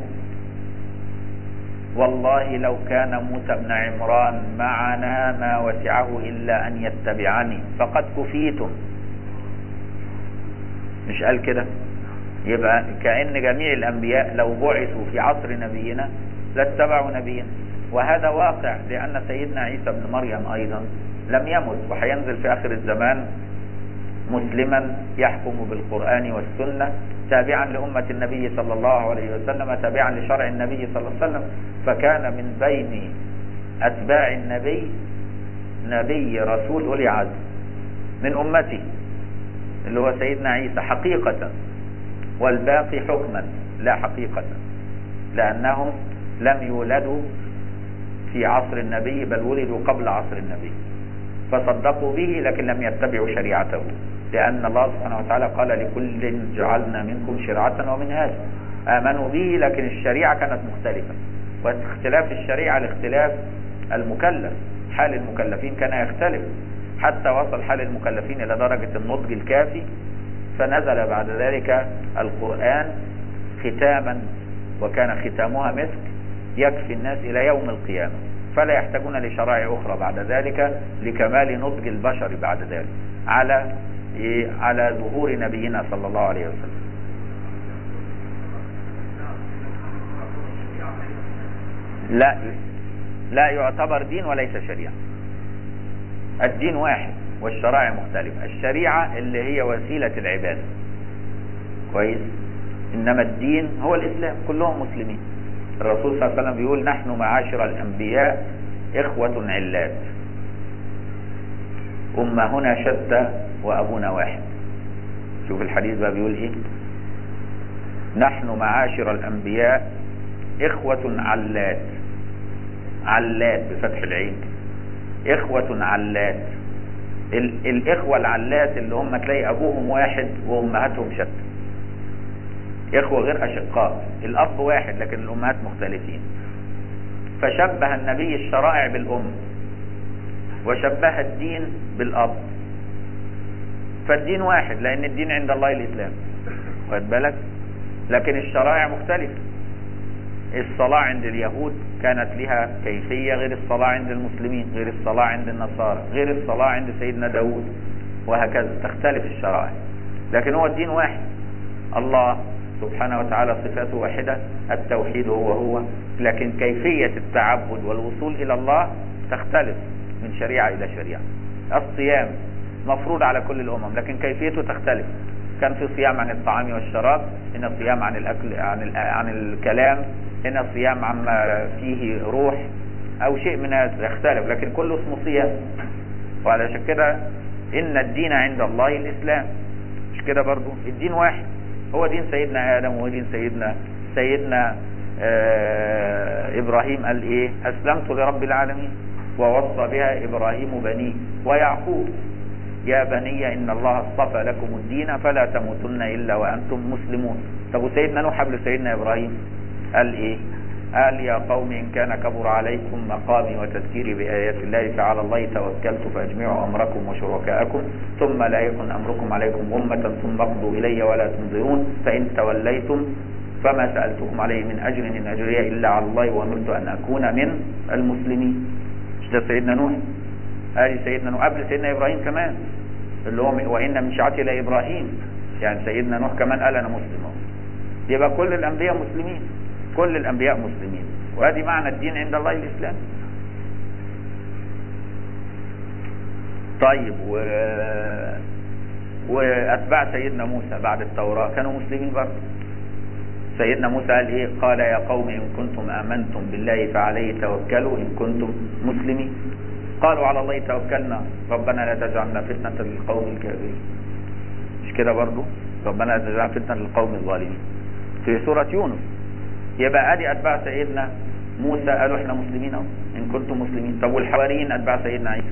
والله لو كان موسى بن عمران معنا ما وسعه إلا أن يتبعني فقد كفيتم. مش قال كده؟ يبقى كأن جميع الأنبياء لو بعثوا في عصر نبينا لاتبعوا نبينا، وهذا واقع لأن سيدنا عيسى بن مريم أيضا لم يمت، وحينزل في آخر الزمان مسلما يحكم بالقرآن والسنة تابعا لأمة النبي صلى الله عليه وسلم، تابعا لشرع النبي صلى الله عليه وسلم. فكان من بين أتباع النبي نبي رسول أولي عزم من أمته اللي هو سيدنا عيسى حقيقة، والباقي حكما لا حقيقة، لأنهم لم يولدوا في عصر النبي بل ولدوا قبل عصر النبي، فصدقوا به لكن لم يتبعوا شريعته، لأن الله سبحانه وتعالى قال: لكل جعلنا منكم شرعة ومنهاجا. آمنوا به لكن الشريعة كانت مختلفة، واختلاف الشريعة لاختلاف المكلف، حال المكلفين كان يختلف، حتى وصل حال المكلفين إلى درجة النضج الكافي، فنزل بعد ذلك القرآن ختاما وكان ختامها مسك يكفي الناس إلى يوم القيامة، فلا يحتاجون لشرائع أخرى بعد ذلك لكمال نضج البشر بعد ذلك على ظهور نبينا صلى الله عليه وسلم. لا يعتبر دين وليس شريعة. الدين واحد والشرائع مختلفة. الشريعة اللي هي وسيلة العبادة، كويس، إنما الدين هو الإسلام، كلهم مسلمين. الرسول صلى الله عليه وسلم بيقول: نحن معاشر الأنبياء إخوة علات، أمهنا شتى وأبونا واحد. شوف الحديث بقى بيقول إيه: نحن معاشر الأنبياء إخوة علات، علات بفتح العين، إخوة علات. الإخوة العلات اللي هم تلاقي أبوهم واحد وأمهاتهم شتى، إخوة غير أشقاء، الأب واحد لكن الأمهات مختلفين. فشبه النبي الشرائع بالأم وشبه الدين بالأب، فالدين واحد لأن الدين عند الله الإسلام، واخد بالك؟ لكن الشرائع مختلفة. الصلاة عند اليهود كانت لها كيفية غير الصلاة عند المسلمين، غير الصلاة عند النصارى، غير الصلاة عند سيدنا داود، وهكذا تختلف الشرائع، لكن هو الدين واحد. الله سبحانه وتعالى صفاته واحدة، التوحيد هو، لكن كيفية التعبد والوصول إلى الله تختلف من شريعة إلى شريعة. الصيام مفروض على كل الأمم لكن كيفيته تختلف، كان في صيام عن الطعام والشراب، هنا صيام عن الأكل عن الكلام، هنا صيام عما فيه روح أو شيء من هذا يختلف، لكن كله اسمه صيام. وعلى كده إن الدين عند الله الإسلام، مش كده برضو؟ الدين واحد، هو دين سيدنا آدم وهو دين سيدنا إبراهيم. قال إيه؟ أسلمت لرب العالمين، ووصى بها إبراهيم بنيه ويعقوب: يا بني إن الله اصطفى لكم الدين فلا تموتن إلا وأنتم مسلمون. طب وسيدنا نوح قبل سيدنا إبراهيم قال إيه؟ قال: يا قوم إن كان كبر عليكم مقامي وتذكيري بآيات الله فعلى الله توكلت فأجمعوا أمركم وشركاءكم ثم لا يكن أمركم عليكم غمة ثم اقضوا إلي ولا تنظرون فإن توليتم فما سألتكم عليه من أجر إن أجري إلا على الله وأمرت أن أكون من المسلمين. مش ده سيدنا نوح؟ قال سيدنا نوح قبل سيدنا إبراهيم كمان، اللي هو وإن من شيعته لإبراهيم، يعني سيدنا نوح كمان قال أنا مسلم. يبقى كل الأنبياء مسلمين، كل الأنبياء مسلمين، وهذه معنى الدين عند الله الإسلام. طيب، واتباع سيدنا موسى بعد التوراة كانوا مسلمين برضه. سيدنا موسى قال ايه؟ قال يا قوم ان كنتم امنتم بالله فعليه توكلوا ان كنتم مسلمين. قالوا على الله توكلنا ربنا لا تجعلنا فتنة للقوم الكافرين. مش كده برضه؟ ربنا لا تجعلنا فتنة للقوم الظالمين في سورة يونس. يبقى ادي اتباع سيدنا موسى قالوا احنا مسلمين اهو ان كنتم مسلمين. طب والحواريين اتباع سيدنا عيسى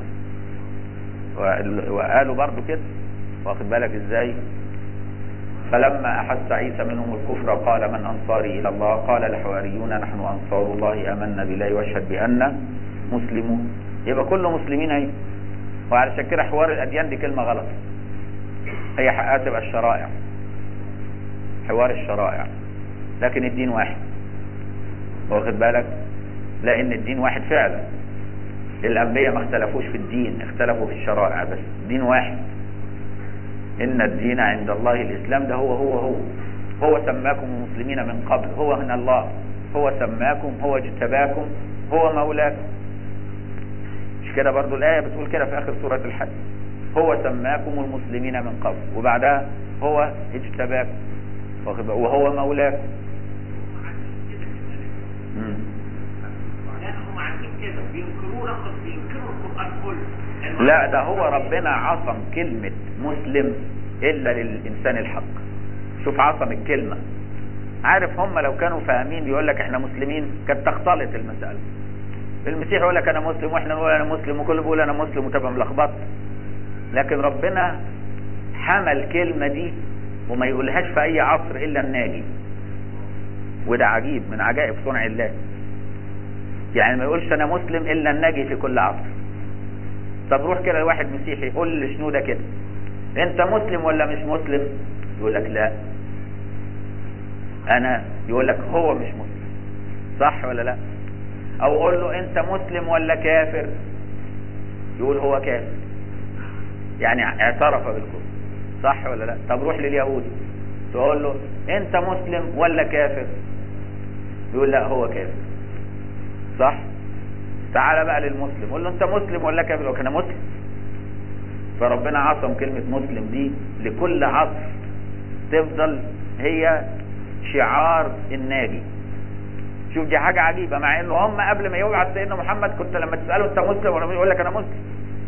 وقالوا برضه كده، واخد بالك ازاي؟ فلما احس عيسى منهم الكفر قال من انصاري الى الله؟ قال الحواريون نحن انصار الله امنا بالله واشهد باننا مسلمون. يبقى كله مسلمين اهي. وعلشان كده حوار الاديان دي كلمه غلط، هي حقها تبقى الشرائع، حوار الشرائع، لكن الدين واحد، واخد بالك؟ لان الدين واحد فعلا. الانبياء ما اختلفوش في الدين، اختلفوا في الشرائع، بس الدين واحد. ان الدين عند الله الاسلام. ده هو سماكم مسلمين من قبل، هو من الله، هو سماكم، هو اجتباكم، هو مولاكم. مش كده برضو الايه بتقول كده في اخر سوره الحج؟ هو سماكم المسلمين من قبل، وبعدها هو اجتباكم وهو مولاكم. هم عارفين كده بينكروا القرآن كله. لا، ده هو ربنا عصم كلمة مسلم إلا للإنسان الحق. شوف عصم الكلمة. عارف هم لو كانوا فاهمين يقول لك احنا مسلمين كانت تختلط المسألة. المسيح يقول لك انا مسلم واحنا نقول انا مسلم وكله بيقول انا مسلم وتبقى ملخبط. لكن ربنا حمل الكلمة دي وما يقولهاش في اي عصر الا الناجي. وده عجيب من عجائب صنع الله. يعني ما يقولش انا مسلم الا الناجي في كل عصر. طب روح كده لواحد مسيحي قول لي شنو ده كده، انت مسلم ولا مش مسلم؟ يقول لك لا انا، يقول لك هو مش مسلم، صح ولا لا؟ او قول له انت مسلم ولا كافر؟ يقول هو كافر، يعني اعترف بالكفر، صح ولا لا؟ طب روح لليهودي تقول له انت مسلم ولا كافر؟ يقول لا هو كافر، صح؟ تعال بقى للمسلم قول له انت مسلم ولا كافر؟ يقول انا مسلم. فربنا عصم كلمة مسلم دي لكل عصر تفضل هي شعار الناجي. شوف دي حاجة عجيبة، مع انه هم قبل ما يبعث سيدنا محمد كنت لما تسأله انت مسلم ولا يقول لك انا مسلم.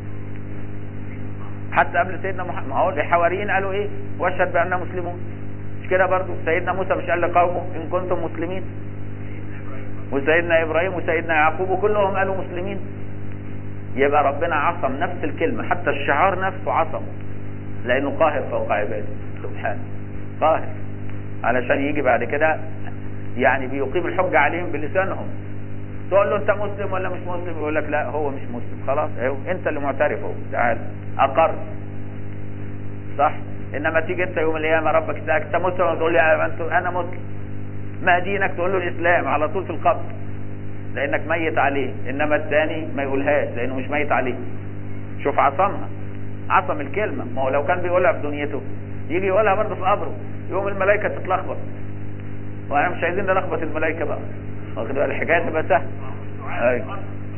حتى قبل سيدنا محمد ما هو الحواريين قالوا ايه؟ واشهد باننا مسلمون. مش كده برضو؟ سيدنا موسى مش قال لقومه ان كنتم مسلمين؟ وسيدنا ابراهيم وسيدنا يعقوب وكلهم قالوا مسلمين. يبقى ربنا عصم نفس الكلمة، حتى الشعار نفسه عصمه، لانه قاهر فوق عباده سبحانه، قاهر، علشان يجي بعد كده يعني بيقيم الحجة عليهم بلسانهم. تقول له انت مسلم ولا مش مسلم؟ يقول لك لا هو مش مسلم. خلاص اهو انت اللي معترف اهو، تعال اقر، صح؟ انما تيجي انت يوم القيامه ربك يسالك انت مسلم وتقول لي انا مسلم، ما دينك؟ تقول له الاسلام على طول في القبر لانك ميت عليه. انما الثاني ما يقولهاش لانه مش ميت عليه. شوف عصمها، عصم الكلمه. ما هو لو كان بيقولها في دنيته يجي يقولها برضه في قبره، يوم الملائكه تتلخبط، وانا مش عايزين نلخبط الملائكه بقى، واخد بالك؟ الحكايه تبقى سهله. ايوه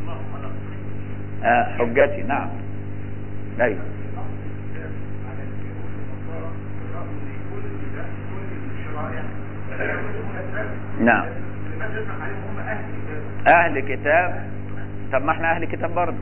حجتي، نعم ايوه نعم اهل كتاب. طب ما احنا اهل كتاب برضه.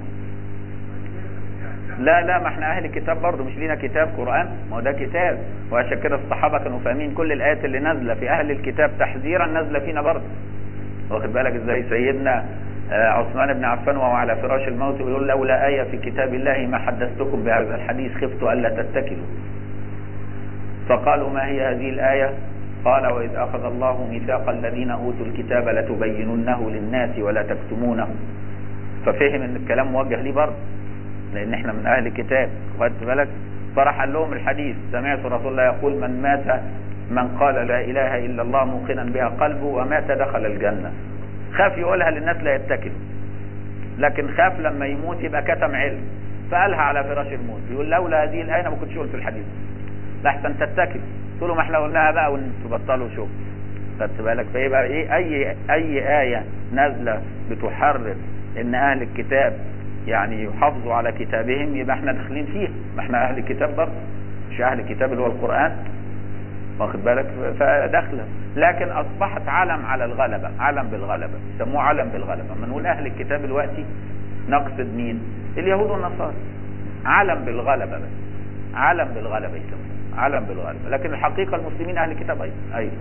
لا ما احنا اهل كتاب برضه، مش لينا كتاب قرآن؟ ما هو ده كتاب. وعشان كده الصحابة كانوا فاهمين كل الآيات اللي نازلة في اهل الكتاب تحذيرا نازلة فينا برضه، واخد بالك ازاي؟ سيدنا عثمان بن عفان وهو على فراش الموت بيقول لولا آية في كتاب الله ما حدثتكم بهذا الحديث خفت ألا تتكلوا. فقالوا ما هي هذه الآية؟ قال وإذ أخذ الله ميثاق الذين أوتوا الكتاب لتبيننه للناس ولا تكتمونه. ففهم ان الكلام موجه ليه برضه، لان احنا من اهل الكتاب، خدت بالك؟ فرح قال لهم الحديث سمعت رسول الله يقول من قال لا اله الا الله موقنا بها قلبه ومات دخل الجنه. خاف يقولها للناس لا يتكلوا، لكن خاف لما يموت يبقى كتم علم، فقالها على فراش الموت. يقول لولا هذه الايه ما كنتش قلت الحديث لحسن تتكل. قلت له ما احنا قلناها بقى وانتوا بطلوا شغل، خدت بالك؟ فيبقى ايه اي ايه نازله بتحرر ان اهل الكتاب يعني يحافظوا على كتابهم، يبقى احنا داخلين فيها، ما احنا اهل الكتاب برضه. مش اهل الكتاب اللي هو القرآن، واخد بالك؟ فداخله، لكن اصبحت علم على الغلبة، علم بالغلبة، يسموه علم بالغلبة. لما نقول اهل الكتاب دلوقتي نقصد مين؟ اليهود والنصارى، علم بالغلبة، بس علم بالغلبة يسموه علم بالغلبة، لكن الحقيقة المسلمين اهل الكتاب ايضا. ايضا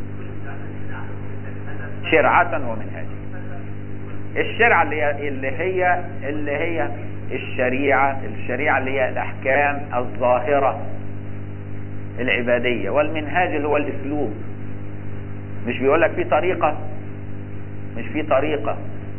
شرعة ومنهاجا. الشرعة اللي هي الشريعة اللي هي الأحكام الظاهرة العبادية، والمنهاج اللي هو الأسلوب. مش بيقول لك في طريقة، مش في طريقة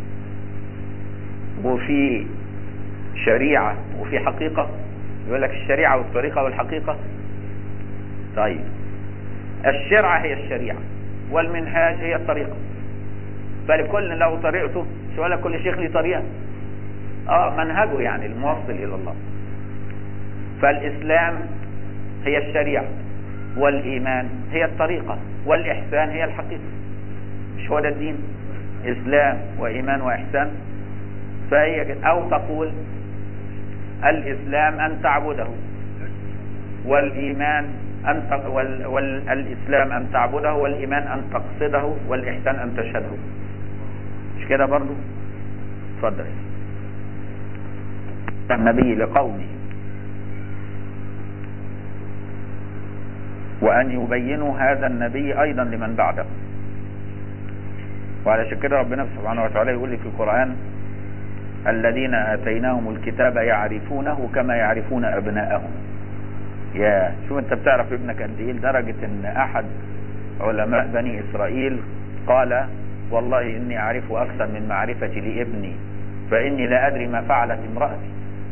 وفي شريعة وفي حقيقة؟ يقول لك الشريعة والطريقة والحقيقة. طيب الشرعة هي الشريعة والمنهاج هي الطريقة، فلكل له طريقته. مش يقول لك كل شيخ له طريقة، منهجه يعني الموصل إلى الله. فالإسلام هي الشريعة، والإيمان هي الطريقة، والإحسان هي الحقيقة. مش هو ده الدين؟ إسلام وإيمان وإحسان. فهي أو تقول الإسلام أن تعبده، والإيمان والإسلام أن تعبده، والإيمان أن تقصده، والإحسان أن تشهده. مش كده برضو؟ اتفضل. النبي لقومه وأن يبينوا هذا النبي أيضا لمن بعده. وعلى كده ربنا سبحانه وتعالى يقول لي في القرآن الذين آتيناهم الكتاب يعرفونه كما يعرفون أبناءهم. يا شوف انت بتعرف ابنك قد ايه، لدرجة ان احد علماء بني اسرائيل قال والله اني اعرفه اكثر من معرفتي لابني، فاني لا ادري ما فعلت امرأتي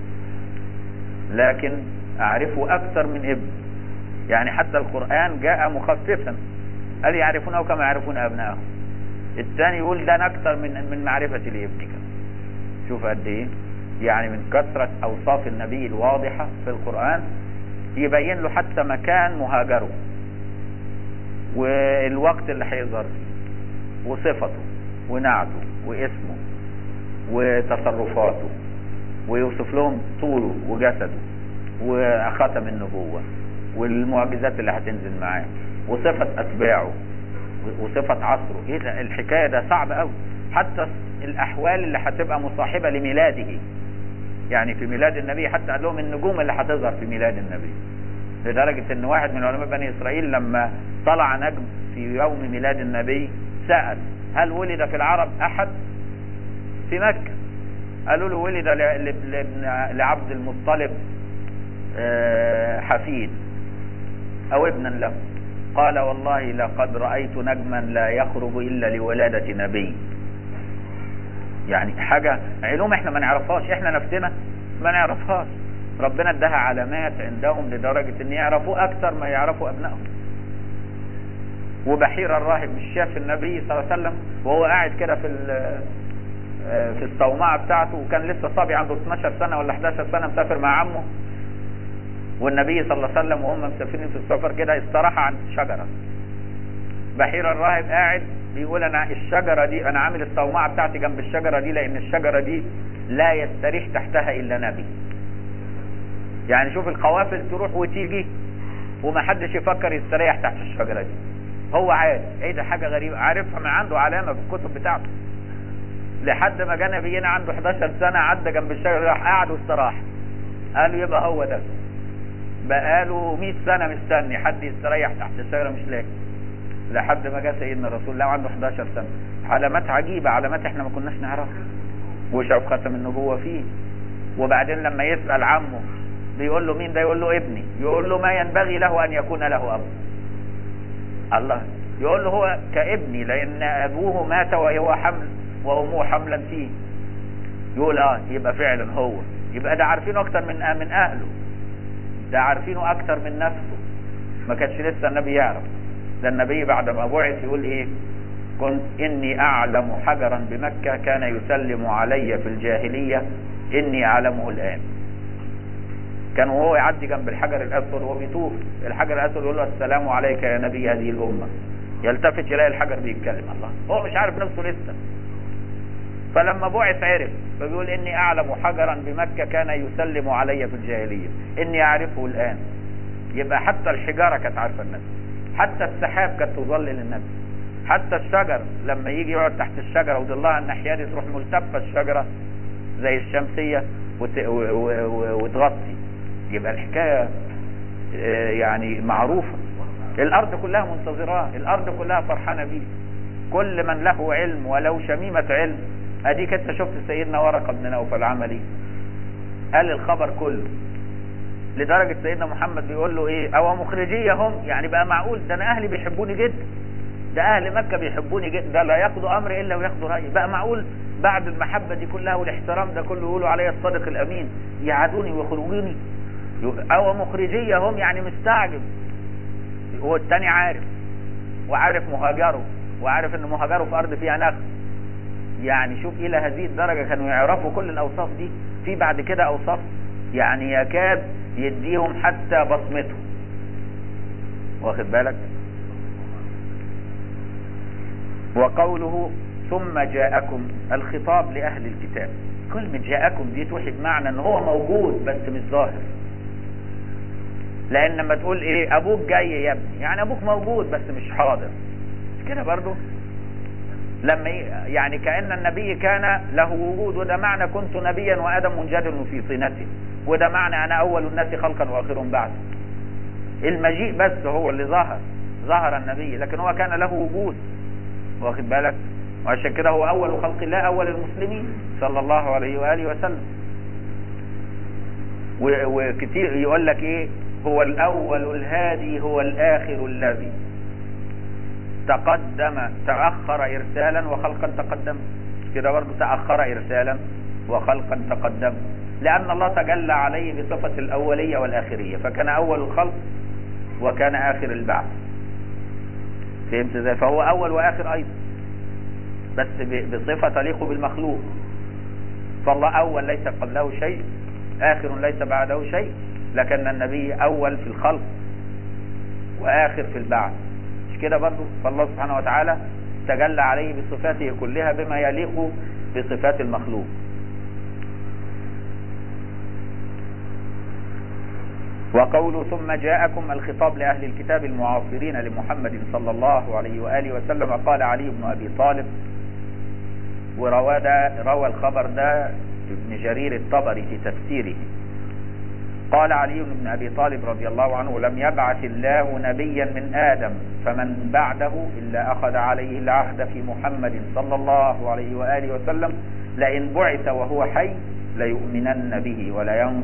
لكن اعرفه اكثر من ابني. يعني حتى القرآن جاء مخففا، قال يعرفونه كما يعرفون ابنائهم. الثاني يقول ده انا اكثر من معرفتي لابنك. شوف قد ايه، يعني من كثرة اوصاف النبي الواضحة في القرآن يبين له حتى مكان مهاجره، والوقت اللي هيظهر فيه، وصفته ونعته واسمه وتصرفاته، ويوصف لهم طوله وجسده وختم النبوة والمعجزات اللي هتنزل معاه، وصفة أتباعه وصفة عصره. ايه ده؟ الحكاية ده صعب قوي. حتى الأحوال اللي هتبقى مصاحبة لميلاده، يعني في ميلاد النبي حتى قال لهم النجوم اللي هتظهر في ميلاد النبي، لدرجة ان واحد من علماء بني اسرائيل لما طلع نجم في يوم ميلاد النبي سأل هل ولد في العرب احد في مكة؟ قالوا له ولد لعبد المطلب حفيد او ابنا له. قال والله لقد رأيت نجما لا يخرج الا لولادة نبي. يعني حاجة علوم احنا ما نعرفهاش، احنا نفسنا ما نعرفهاش. ربنا ادها علامات عندهم لدرجة ان يعرفوا اكثر ما يعرفوا ابنائهم. وبحير الراهب مش شاف النبي صلى الله عليه وسلم وهو قاعد كده في الصومعة بتاعته، وكان لسه صبي عنده 12 سنة ولا 11 سنة مسافر مع عمه، والنبي صلى الله عليه وسلم وهم مسافرين في السفر كده استراحة عند شجرة. بحير الراهب قاعد بيقول انا الشجرة دي، انا عامل الصومعة بتاعتي جنب الشجرة دي لان الشجرة دي لا يستريح تحتها الا نبي. يعني شوف القوافل تروح وتيجي ومحدش يفكر يستريح تحت الشجرة دي، هو عارف. ايه ده؟ حاجة غريبة، عارفها من عنده علامة في الكتب بتاعته. لحد ما جه نبينا عنده 11 سنة عدى جنب الشجرة راح قعد واستراح. قالوا يبقى هو ده. بقاله 100 سنة مستني حد يستريح تحت الشجرة مش لاقي، لحد ما جه سيدنا رسول الله عنده 11 سنة. علامات عجيبة، علامات احنا ما كناش نعرفها. وشاف ختم النبوة فيه. وبعدين لما يسأل عمه بيقول له مين ده؟ يقول له ابني. يقول له ما ينبغي له ان يكون له اب. الله، يقول له هو كابني لان ابوه مات وهو حمل وامه حملا فيه. يقول يبقى فعلا هو. يبقى ده عارفينه اكتر من اهله، ده عارفينه اكتر من نفسه. ما كانش لسه النبي يعرف. ده النبي بعد ما بعث يقول ايه؟ كنت اني اعلم حجرا بمكة كان يسلم علي في الجاهلية اني اعلمه الان. كان وهو يعدي جنب الحجر الاسود وهو بيطوف، الحجر الاسود يقول له السلام عليك يا نبي هذه الامة. يلتفت يلاقي الحجر بيتكلم. الله، هو مش عارف نفسه لسه. فلما بعث عرف، فبيقول اني اعلم حجرا بمكة كان يسلم علي في الجاهلية اني اعرفه الان. يبقى حتى الحجارة كانت عارفة النبي، حتى السحاب كانت تظلل النبي، حتى الشجر لما يجي يقعد تحت الشجرة وظلها الناحية دي تروح ملتفة الشجرة زي الشمسية وتغطي. يبقى الحكاية يعني معروفة. الأرض كلها منتظراه، الأرض كلها فرحانة بيه. كل من له علم ولو شميمة علم، أديك أنت شفت سيدنا ورقة بن نوفل عمل إيه؟ قال الخبر كله، لدرجة سيدنا محمد بيقول له إيه؟ أو مخرجيهم، يعني بقى معقول ده أنا أهلي بيحبوني جدا، ده أهل مكة بيحبوني جدا، ده لا ياخدوا أمري إلا وياخدوا رأيي، بقى معقول بعد المحبة دي كلها والاحترام ده كله يقولوا علي الصادق الأمين، يعادوني ويخرجوني؟ أو مخرجيهم، يعني مستعجب. هو التاني عارف، وعارف مهاجره، وعارف ان مهاجره في ارض فيها نخل. يعني شوف الى هذه الدرجة كانوا يعرفوا كل الاوصاف دي. في بعد كده اوصاف يعني يكاد يديهم حتى بصمته، واخد بالك. وقوله ثم جاءكم، الخطاب لاهل الكتاب. كلمة جاءكم دي توحي بمعنى ان هو موجود بس مش ظاهر. لان لما تقول ايه ابوك جاي يا ابني، يعني ابوك موجود بس مش حاضر، مش كده برضو؟ لما يعني كأن النبي كان له وجود، وده معنى كنت نبيا وآدم منجدل في طينته، وده معنى أنا أول الناس خلقا وآخرهم بعد. المجيء بس هو اللي ظهر النبي، لكن هو كان له وجود، واخد بالك. وعشان كده هو أول خلق الله، أول المسلمين صلى الله عليه وآله وسلم. وكتير يقول لك إيه، هو الأول الهادي، هو الآخر الذي تأخر إرسالا وخلقا تقدم. كده برضه تأخر إرسالا وخلقا تقدم، لأن الله تجلى عليه بصفة الأولية والآخرية، فكان أول الخلق وكان آخر البعث. فهمت ازاي؟ فهو أول وآخر أيضا، بس بصفة تليق بالمخلوق. فالله أول ليس قبله شيء، آخر ليس بعده شيء، لكن النبي أول في الخلق وآخر في البعث، مش كده برضو؟ فالله سبحانه وتعالى تجلى عليه بصفاته كلها بما يليق بصفات المخلوق. وقوله ثم جاءكم، الخطاب لأهل الكتاب المعاصرين لمحمد صلى الله عليه وآله وسلم. قال علي بن أبي طالب، روى الخبر ده ابن جرير الطبري في تفسيره، قال علي بن أبي طالب رضي الله عنه: لم يبعث الله نبيا من آدم فمن بعده إلا أخذ عليه العهد في محمد صلى الله عليه وآله وسلم، لئن بعث وهو حي ليؤمنن به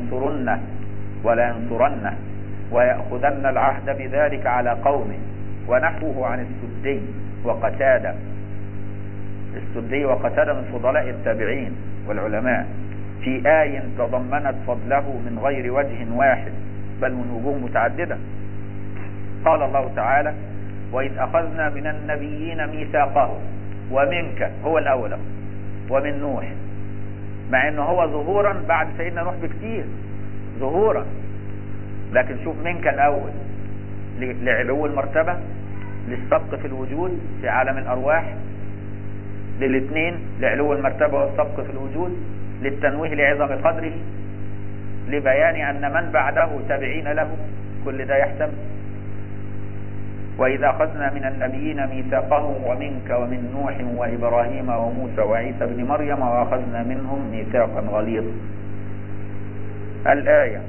ولينصرنه ويأخذن العهد بذلك على قومه. ونحوه عن السدي وقتادة. السدي وقتادة من فضلاء التابعين والعلماء، في آية تضمنت فضله من غير وجه واحد بل من وجوه متعددة. قال الله تعالى: وإذ أخذنا من النبيين ميثاقهم ومنك، هو الأول، ومن نوح، مع أنه هو ظهورا بعد سيدنا نوح بكتير ظهورا، لكن شوف منك الأول لعلو المرتبة، للسبق في الوجود في عالم الأرواح، للاثنين لعلو المرتبة والسبق في الوجود، للتنويه لعظم قدره، لبيان أن من بعده تابعين له، كل ده يحتمل. وإذا أخذنا من النبيين ميثاقهم ومنك ومن نوح وإبراهيم وموسى وعيسى بن مريم وأخذنا منهم ميثاقا غليظا. الآية.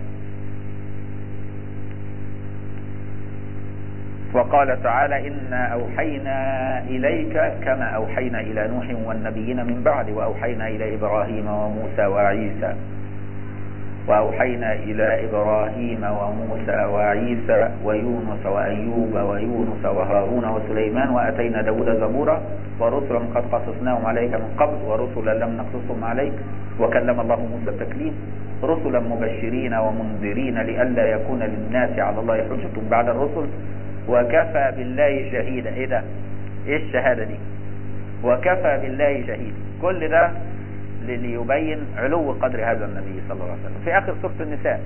وقال تعالى: إنا أوحينا إليك كما أوحينا إلى نوح والنبيين من بعد وأوحينا إلى إبراهيم وموسى وعيسى ويونس وأيوب ويونس وهارون وسليمان وأتينا داود زبورا ورسلا قد قصصناهم عليك من قبل ورسلا لم نقصصهم عليك وكلم الله موسى تكليما رسلا مبشرين ومنذرين لئلا يكون للناس على الله حجة بعد الرسل وكفى بالله شهيدا. ايه ده؟ ايه الشهادة دي؟ وكفى بالله شهيدا. كل ده ليبين علو قدر هذا النبي صلى الله عليه وسلم. في اخر سورة النساء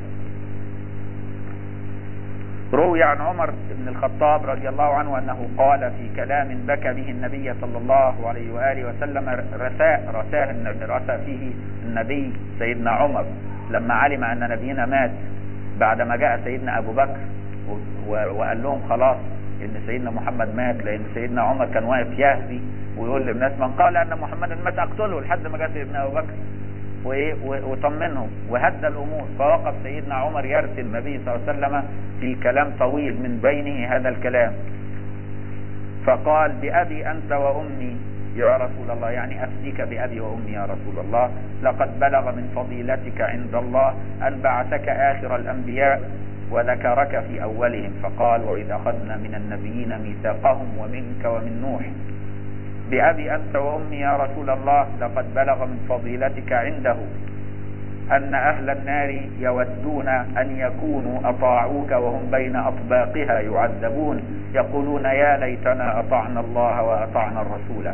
روي عن عمر بن الخطاب رضي الله عنه انه قال في كلام بكى به النبي صلى الله عليه وآله وسلم، رثى فيه النبي سيدنا عمر لما علم ان نبينا مات بعدما جاء سيدنا ابو بكر وقال لهم خلاص ان سيدنا محمد مات، لان سيدنا عمر كان واقف يهزي ويقول للناس من قال ان محمدا مات اقتله، لحد ما جاء سيدنا ابو بكر وطمنهم وهدى الامور. فوقف سيدنا عمر يرسل النبي صلى الله عليه وسلم في كلام طويل، من بينه هذا الكلام، فقال بأبي أنت وأمي يا رسول الله، يعني أفديك بأبي وأمي يا رسول الله، لقد بلغ من فضيلتك عند الله أن بعثك آخر الأنبياء وذكرك في أولهم، فقال وإذ أخذنا من النبيين ميثاقهم ومنك ومن نوح. بأبي أنت وأمي يا رسول الله، لقد بلغ من فضيلتك عنده أن أهل النار يودون أن يكونوا أطاعوك وهم بين أطباقها يعذبون، يقولون يا ليتنا أطعنا الله وأطعنا الرسول.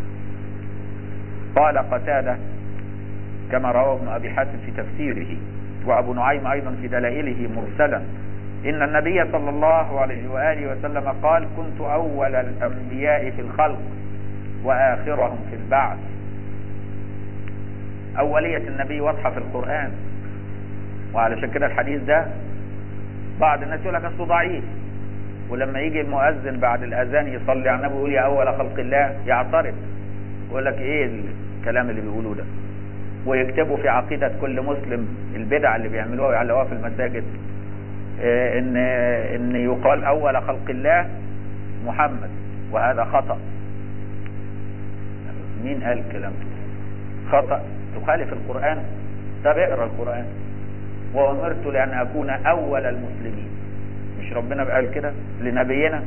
قال قتادة كما رواه ابن أبي حاتم في تفسيره، وأبو نعيم أيضا في دلائله مرسلا، إن النبي صلى الله عليه وآله وسلم قال كنت أول الأنبياء في الخلق وآخرهم في البعث. أولية النبي واضحة في القرآن، وعلشان كده الحديث ده بعض الناس يقول لك أصله ضعيف، ولما يجي المؤذن بعد الأذان يصلي على النبي ويقول يا أول خلق الله يعترض، يقول لك إيه الكلام اللي بيقولوه ده، ويكتبوا في عقيدة كل مسلم البدع اللي بيعملوها ويعلقوها في المساجد، إن يقال أول خلق الله محمد، وهذا خطأ. مين قال الكلام ده؟ خطأ، تخالف القرآن. طب اقرا القرآن، وأمرت لأن أكون أول المسلمين، مش ربنا قال كده لنبينا؟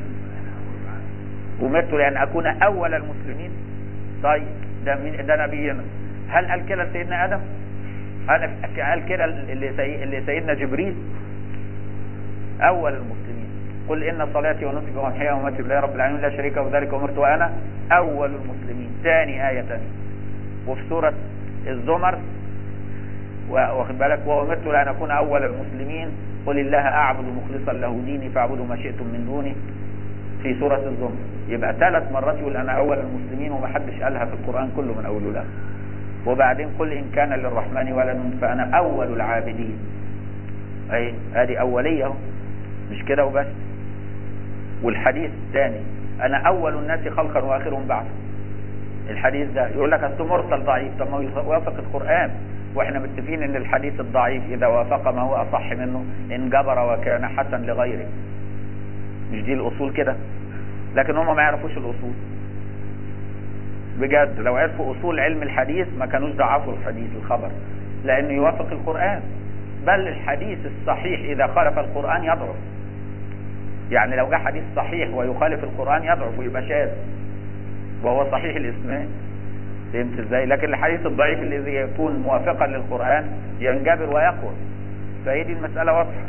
أمرت لأن أكون أول المسلمين. طيب ده نبينا، هل قال كده لسيدنا آدم؟ هل قال كده اللي سيدنا جبريل؟ أول المسلمين، قل إن صلاتي ونسكي ومحياي ومماتي لله رب العالمين لا شريك له وبذلك أمرت وأنا أول المسلمين. ثاني آية ثانية، وفي سورة الزمر واخد بالك، وأمرت لأن أكون أول المسلمين قل الله أعبد مخلصا له ديني فاعبدوا ما شئتم من دوني، في سورة الزمر. يبقى 3 مرات يقول أنا أول المسلمين، ومحدش قالها في القرآن كله من أوله لآخره. وبعدين قل إن كان للرحمن ولد فأنا أول العابدين. أي هذه أولية، مش كده وبس. والحديث الثاني أنا أول الناس خلقا وآخرهم بعثا. الحديث ده يقول لك أصله مرسل ضعيف، طب ما يوافق القرآن، واحنا متفقين ان الحديث الضعيف اذا وافق ما هو اصح منه انجبر وكان حسن لغيره. مش دي الاصول كده؟ لكن هم ما يعرفوش الاصول بجد. لو عرفوا اصول علم الحديث ما كانوش ضعفوا الحديث الخبر، لانه يوافق القرآن. بل الحديث الصحيح اذا خالف القرآن يضعف، يعني لو جاء حديث صحيح ويخالف القرآن يضعف ويبقى شاذ، وهو صحيح الاسناد. فهمت ازاي؟ لكن الحديث الضعيف الذي يكون موافقا للقرآن ينجبر ويقوى. فهي دي المسألة واضحة.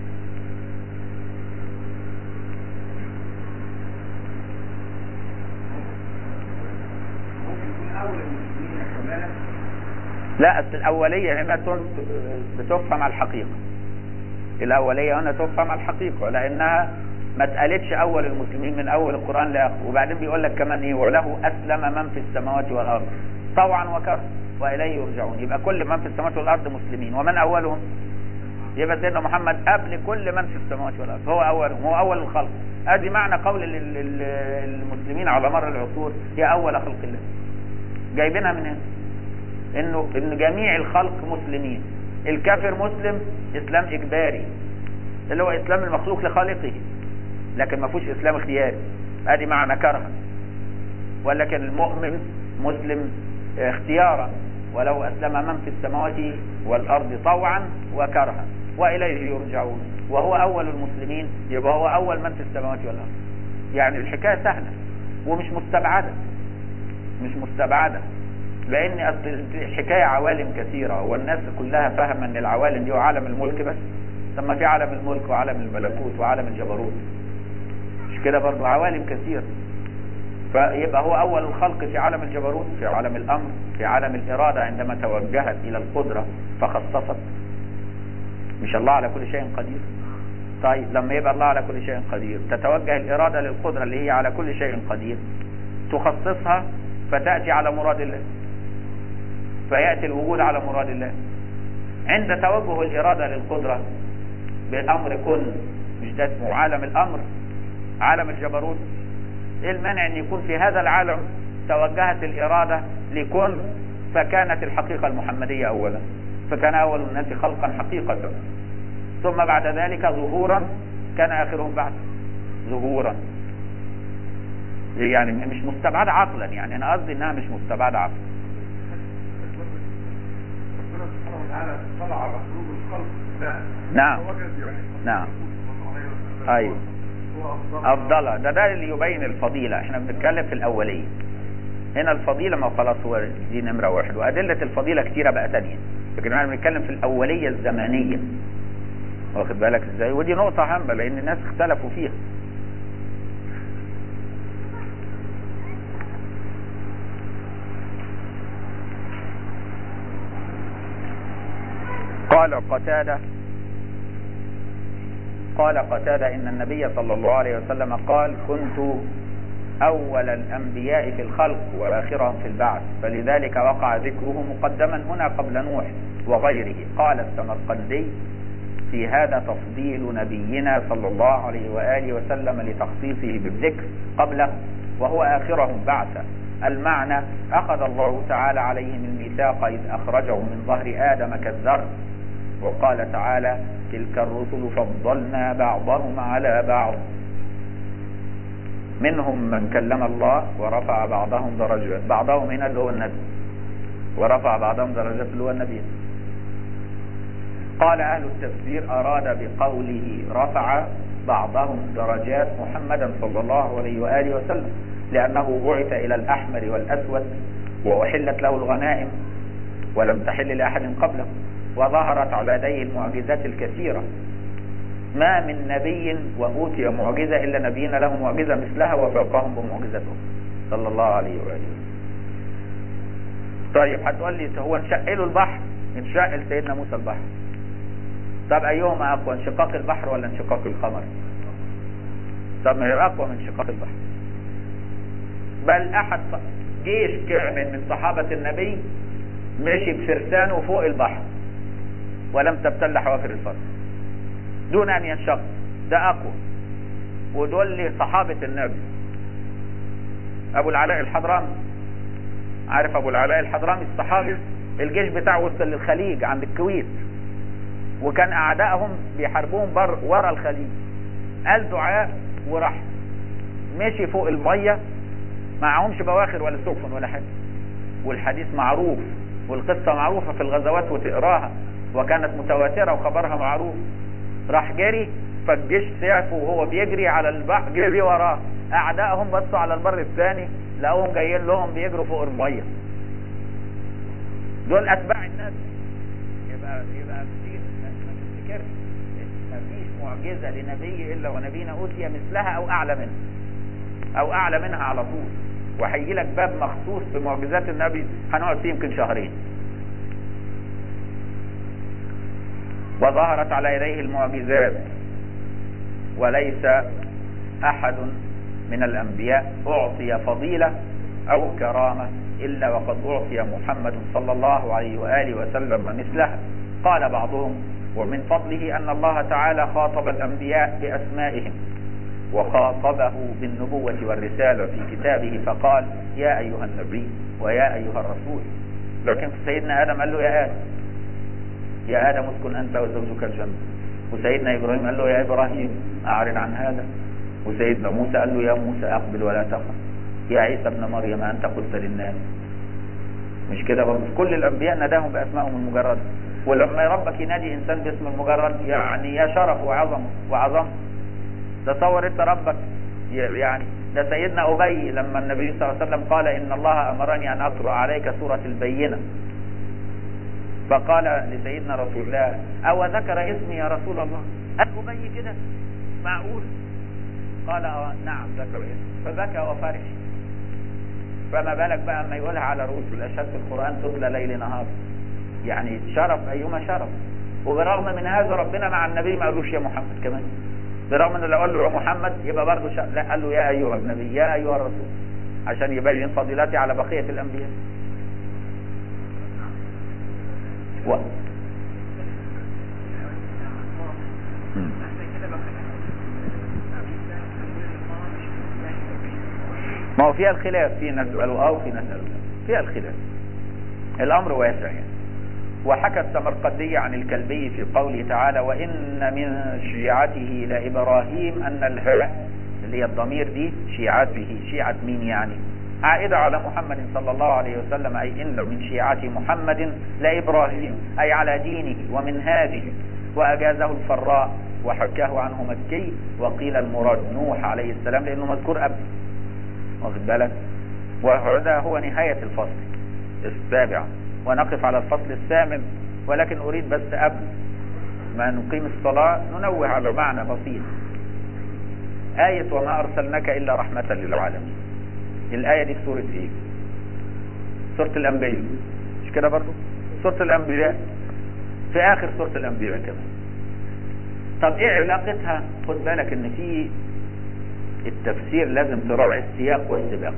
لا، الأولية هنا بتفهم على الحقيقة. الأولية هنا تفهم على الحقيقة، لأنها ما اتقالتش أول المسلمين من أول القرآن لآخره. وبعدين بيقول لك كمان إيه، وله أسلم من في السماوات والأرض طوعا وكرها وإليه يرجعون. يبقى كل من في السماوات والأرض مسلمين، ومن أولهم؟ يبقى سيدنا محمد قبل كل من في السماوات والأرض، هو أولهم، هو أول الخلق. ادي معنى قول المسلمين على مر العصور هي أول خلق الله. جايبينها من هنا، إن جميع الخلق مسلمين. الكافر مسلم إسلام إجباري، اللي هو إسلام المخلوق لخالقه، لكن ما فيهوش إسلام اختياري. ادي معنى كرها. ولكن المؤمن مسلم اختيارا، ولو أسلم من في السماوات والأرض طوعا وكرها وإليه يرجعون، وهو أول المسلمين، يبقى هو أول من في السماوات والأرض. يعني الحكاية سهلة ومش مستبعدة، مش مستبعدة، لأن الحكاية عوالم كثيرة، والناس كلها فاهمة أن العوالم دي عالم الملك بس. ثم في عالم الملك وعالم الملكوت وعالم الجبروت، مش كده برضو؟ عوالم كثيرة. فيبقى هو أول الخلق في عالم الجبروت، في عالم الأمر، في عالم الإرادة عندما توجهت إلى القدرة فخصصت. مش الله على كل شيء قدير؟ طيب لما يبقى الله على كل شيء قدير، تتوجه الإرادة للقدرة اللي هي على كل شيء قدير، تخصصها فتأتي على مراد الله، فيأتي الوجود على مراد الله. عند توجه الإرادة للقدرة بأمر كن مش ده اسمه عالم الامر، عالم الجبروت؟ ايه المانع ان يكون في هذا العالم توجهت الارادة لكل، فكانت الحقيقة المحمدية اولا، فكان اول الناس خلقا حقيقة، ثم بعد ذلك ظهورا كان اخرهم بعد ظهورا. يعني مش مستبعد عقلا، يعني انا قصدي انها مش مستبعد عقلا. ربنا سبحانه وتعالى اطلع على قلوب الخلق. نعم نعم ايوه افضلها، ده اللي يبين الفضيلة. احنا بنتكلم في الاولية هنا، الفضيلة ما خلاص هو دي نمرة واحد، وادلة الفضيلة كتيرة بقى تانية، لكن احنا بنتكلم في الاولية الزمانية، واخد بالك ازاي؟ ودي نقطة هامة لان الناس اختلفوا فيها. قال قتادة إن النبي صلى الله عليه وسلم قال: كنت أول الأنبياء في الخلق وآخرهم في البعث، فلذلك وقع ذكره مقدما هنا قبل نوح وغيره. قال السمرقندي: في هذا تفضيل نبينا صلى الله عليه وآله وسلم لتخصيصه بالذكر قبله وهو آخرهم بعثا. المعنى: أخذ الله تعالى عليهم الميثاق إذ أخرجهم من ظهر آدم كالذر، وقال تعالى: تلك الرسل فضلنا بعضهم على بعض، منهم من كلم الله ورفع بعضهم درجات، بعضهم هنا اللي هو النبي، ورفع بعضهم درجات اللي هو النبي. قال أهل التفسير: أراد بقوله رفع بعضهم درجات محمدا صلى الله عليه وآله وسلم، لأنه بعث إلى الأحمر والأسود وأحلت له الغنائم ولم تحل لأحد قبله، وظهرت على يديه المعجزات الكثيرة. ما من نبي وأوتي معجزة إلا نبينا له معجزة مثلها وفوقهم بمعجزته صلى الله عليه وآله. طيب هتقول لي هو انشق له البحر، انشق لسيدنا موسى البحر، طب أيهما أقوى، انشقاق البحر ولا انشقاق القمر؟ طب ما هي أقوى من انشقاق البحر. بل أحد جيش كامل من صحابة النبي مشي بفرسانه فوق البحر ولم تبتل حوافر الفرس دون أن ينشق، ده أقوى. ودول صحابة النبي. أبو العلاء الحضرمي، عارف أبو العلاء الحضرمي الصحابي؟ الجيش بتاعه وصل للخليج عند الكويت، وكان أعدائهم بيحاربوهم ورا الخليج. قال دعاء وراح مشي فوق المية، معهمش بواخر ولا سفن ولا حاجة، والحديث معروف والقصة معروفة في الغزوات وتقراها، وكانت متواترة وخبرها معروف. راح جري، فالجيش سعفه وهو بيجري على البحر، جري وراه. أعدائهم بصوا على البر الثاني لقوهم جايين لهم بيجروا فوق المية. دول أتباع الناس. يبقى ما تفتكرش مفيش معجزة لنبي إلا ونبينا أوتي مثلها أو أعلى منها، أو أعلى منها على طول. وهيجي لك باب مخصوص في معجزات النبي هنقعد فيه يمكن شهرين. وظهرت على يديه المعجزات، وليس أحد من الأنبياء أعطي فضيلة أو كرامة إلا وقد أعطي محمد صلى الله عليه وآله وسلم مثلها. قال بعضهم: ومن فضله أن الله تعالى خاطب الأنبياء بأسمائهم، وخاطبه بالنبوة والرسالة في كتابه فقال: يا أيها النبي ويا أيها الرسول. لكن سيدنا آدم قال له: يا آدم اسكن أنت وزوجك الجنة. وسيدنا إبراهيم قال له: يا إبراهيم أعرض عن هذا. وسيدنا موسى قال له: يا موسى أقبل ولا تخف. يا عيسى ابن مريم أنت قلت للناس. مش كده برضه؟ كل الأنبياء ناداهم بأسمائهم المجردة. ولما ربك ينادي إنسان باسم المجرد يعني يا شرف وعظم. تصور أنت ربك يعني. ده سيدنا أبي لما النبي صلى الله عليه وسلم قال: إن الله أمرني أن أقرأ عليك سورة البينة، فقال لسيدنا رسول الله: أو ذكر اسمي يا رسول الله؟ قال أبي كده معقول؟ قال: نعم ذكر اسمي، فبكى وفرح. فما بالك بقى اما يقولها على رؤوس الأشهاد في القرآن تتلى ليل نهار، يعني شرف أيما شرف. وبرغم من هذا ربنا مع النبي ما قالوش يا محمد كمان، برغم ان لو قال له يا محمد يبقى برضه لا، قال له يا أيها النبي يا أيها الرسول، عشان يبين فضيلتي على بقية الأنبياء. ما هو فيها الخلاف، في ناس قالوا وفي ناس قالوا فيها الخلاف، الامر واسع يعني. وحكى السمرقندي عن الكلبي في قوله تعالى وان من شيعته لابراهيم ان الهاء اللي هي الضمير دي شيعته، شيعة مين يعني؟ عائدة على محمد صلى الله عليه وسلم، اي ان من شيعة محمد لابراهيم، اي على دينه ومنهاجه. واجازه الفراء وحكاه عنه مكي، وقيل المراد نوح عليه السلام لانه مذكور قبل، واخد بالك. وهذا هو نهاية الفصل السابع، ونقف على الفصل الثامن. ولكن اريد بس قبل ما نقيم الصلاة ننوه على معنى بسيط. آية وما أرسلناك إلا رحمة للعالمين، الآية دي في سورة إيه؟ سورة الأنبياء، مش كده برضو؟ سورة الأنبياء في آخر سورة الأنبياء كمان. طب إيه علاقتها؟ خد بالك إن في التفسير لازم تراعي السياق والسباق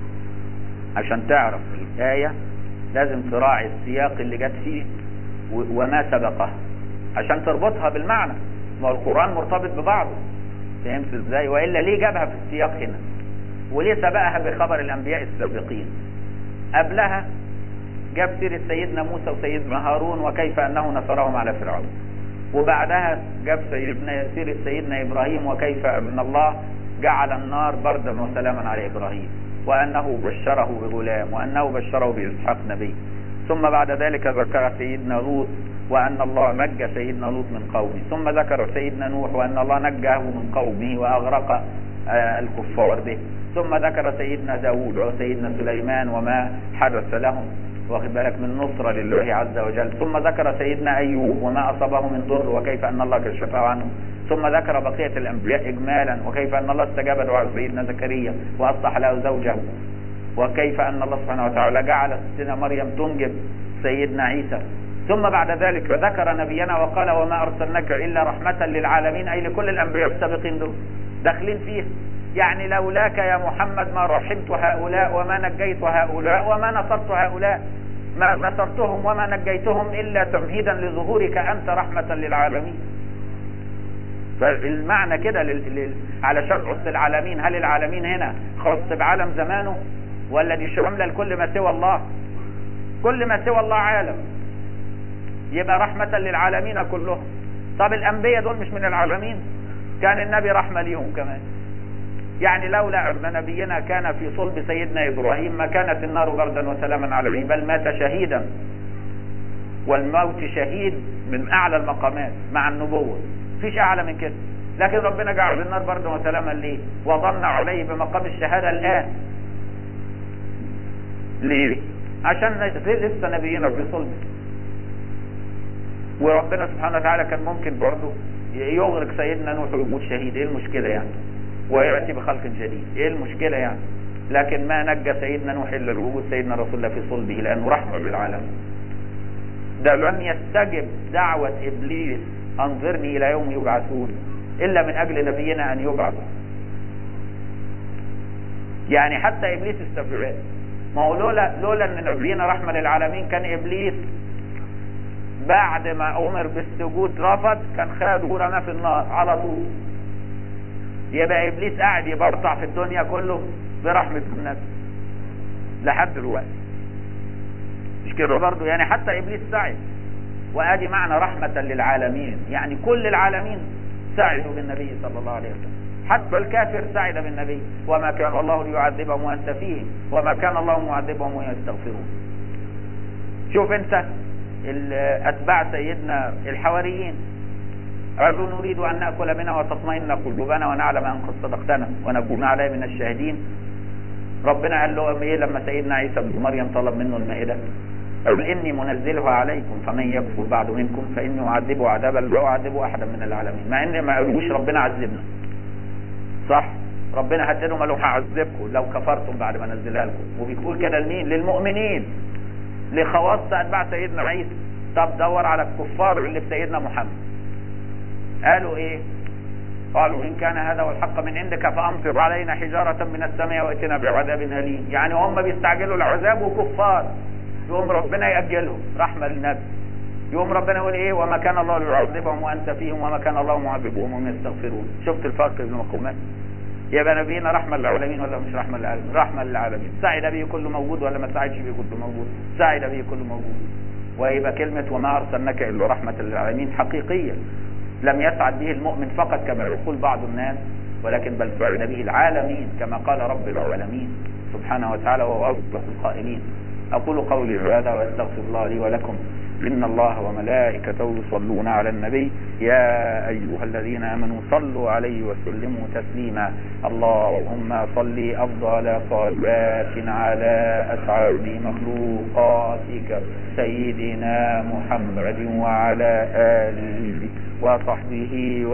عشان تعرف الآية، لازم تراعي السياق اللي جت فيه وما سبقها عشان تربطها بالمعنى. ما القرآن مرتبط ببعضه، فهمت ازاي؟ وإلا ليه جابها في السياق هنا؟ وليه سبقها بخبر الأنبياء السابقين؟ قبلها جاب سيرة سيدنا موسى وسيدنا هارون وكيف أنه نصرهم على فرعون، وبعدها جاب سيرة سيدنا إبراهيم وكيف أن الله جعل النار بردا وسلاما على إبراهيم، وأنه بشره بغلام، وأنه بشره بإسحاق نبي. ثم بعد ذلك ذكر سيدنا لوط وأن الله نجى سيدنا لوط من قومه، ثم ذكر سيدنا نوح وأن الله نجاه من قومه وأغرق الكفار به، ثم ذكر سيدنا داود وسيدنا سليمان وما حدث لهم، واخد بالك، من نصرة لله عز وجل. ثم ذكر سيدنا أيوب وما أصابه من ضر وكيف أن الله كشفه عنه. ثم ذكر بقية الأنبياء إجمالا وكيف أن الله استجاب دعاء سيدنا زكريا وأصلح له زوجه، وكيف أن الله سبحانه وتعالى جعل ستنا مريم تنجب سيدنا عيسى. ثم بعد ذلك ذكر نبينا وقال وما أرسلناك إلا رحمة للعالمين، أي لكل الأنبياء السابقين دول داخلين فيه. يعني لولاك يا محمد ما رحمت هؤلاء وما نجيت هؤلاء وما نصرت هؤلاء، ما نصرتهم وما نجيتهم إلا تمهيدا لظهورك أنت رحمة للعالمين. فالمعنى كده علشان خص العالمين، هل العالمين هنا خص بعالم زمانه ولا دي شامله لكل ما سوى الله؟ كل ما سوى الله عالم، يبقى رحمة للعالمين كلهم. طب الأنبياء دول مش من العالمين؟ كان النبي رحمة ليهم كمان. يعني لولا أن نبينا كان في صلب سيدنا إبراهيم ما كانت النار بردا وسلاما عليه، بل مات شهيدا، والموت شهيد من أعلى المقامات مع النبوة، فيش أعلى من كده. لكن ربنا جعل النار بردا وسلاما ليه؟ وظن عليه بمقام الشهادة الآن. ليه؟ عشان لسه نبينا في صلب، وربنا سبحانه وتعالى كان ممكن برضه يغرق سيدنا نوح ويموت شهيد، ايه المشكلة يعني؟ ويأتي بخلق جديد، ايه المشكلة يعني؟ لكن ما نجى سيدنا نوح الا وجود سيدنا رسول الله في صلبه لأنه رحمة بالعالم. ده لم يستجب دعوة إبليس أنظرني إلى يوم يبعثون إلا من أجل نبينا أن يبعث. يعني حتى إبليس استفعل، ما هو لولا أن نبينا رحمة للعالمين كان إبليس بعد ما أمر بالسجود رفض، كان خد ورماه في النار على طول. يبقى إبليس قاعد يبرطع في الدنيا كله برحمة الناس لحد دلوقتي، مش كده برضه؟ يعني حتى إبليس سعد، وآدي معنى رحمة للعالمين، يعني كل العالمين سعدوا بالنبي صلى الله عليه وسلم، حتى الكافر سعد بالنبي. وما كان الله ليعذبهم وأنت فيهم وما كان الله معذبهم ويستغفرون. شوف أنت أتباع سيدنا الحواريين قالوا نريد أن نأكل منها وتطمئن قلوبنا ونعلم أن قد صدقتنا ونكون عليه من الشاهدين. ربنا قال له إيه لما سيدنا عيسى بن مريم طلب منه المائدة؟ قال إني منزلها عليكم فمن يكفر بعد منكم فإني أعذبه عذابا لا أعذب أحدا من العالمين. مع إن ما قالوش ربنا عذبنا، صح؟ ربنا هددهم قال لهم هعذبكم لو كفرتم بعد ما نزلها لكم، وبيقول كده لمين؟ للمؤمنين، لخواص أتباع سيدنا عيسى. طب دور على الكفار اللي في سيدنا محمد قالوا ايه؟ قالوا ان كان هذا هو الحق من عندك فامطر علينا حجارة من السماء واتنا بعذاب أليم. يعني هم بيستعجلوا العذاب وكفار، يقوم ربنا يأجلهم رحمة للنبي. يقوم ربنا يقول ايه؟ وما كان الله ليعذبهم وانت فيهم وما كان الله معذبهم وهم يستغفرون. شفت الفرق بين المقومات؟ يبقى نبينا رحمة للعالمين ولا مش رحمة للعالمين؟ رحمة للعالمين. سعد به كله موجود ولا ما سعدش به كله موجود؟ سعد به كله موجود. ويبقى كلمة وما أرسلناك إلا رحمة للعالمين حقيقية، لم يسعد به المؤمن فقط كما يقول بعض الناس، ولكن بل سعد به العالمين كما قال رب العالمين سبحانه وتعالى وهو أصدق القائلين. أقول قولي هذا وأستغفر الله لي ولكم. إن الله وملائكته يصلون على النبي يا أيها الذين آمنوا صلوا عليه وسلموا تسليما. اللهم صل أفضل صلوات على أسعد مخلوقاتك سيدنا محمد وعلى آله وصحبه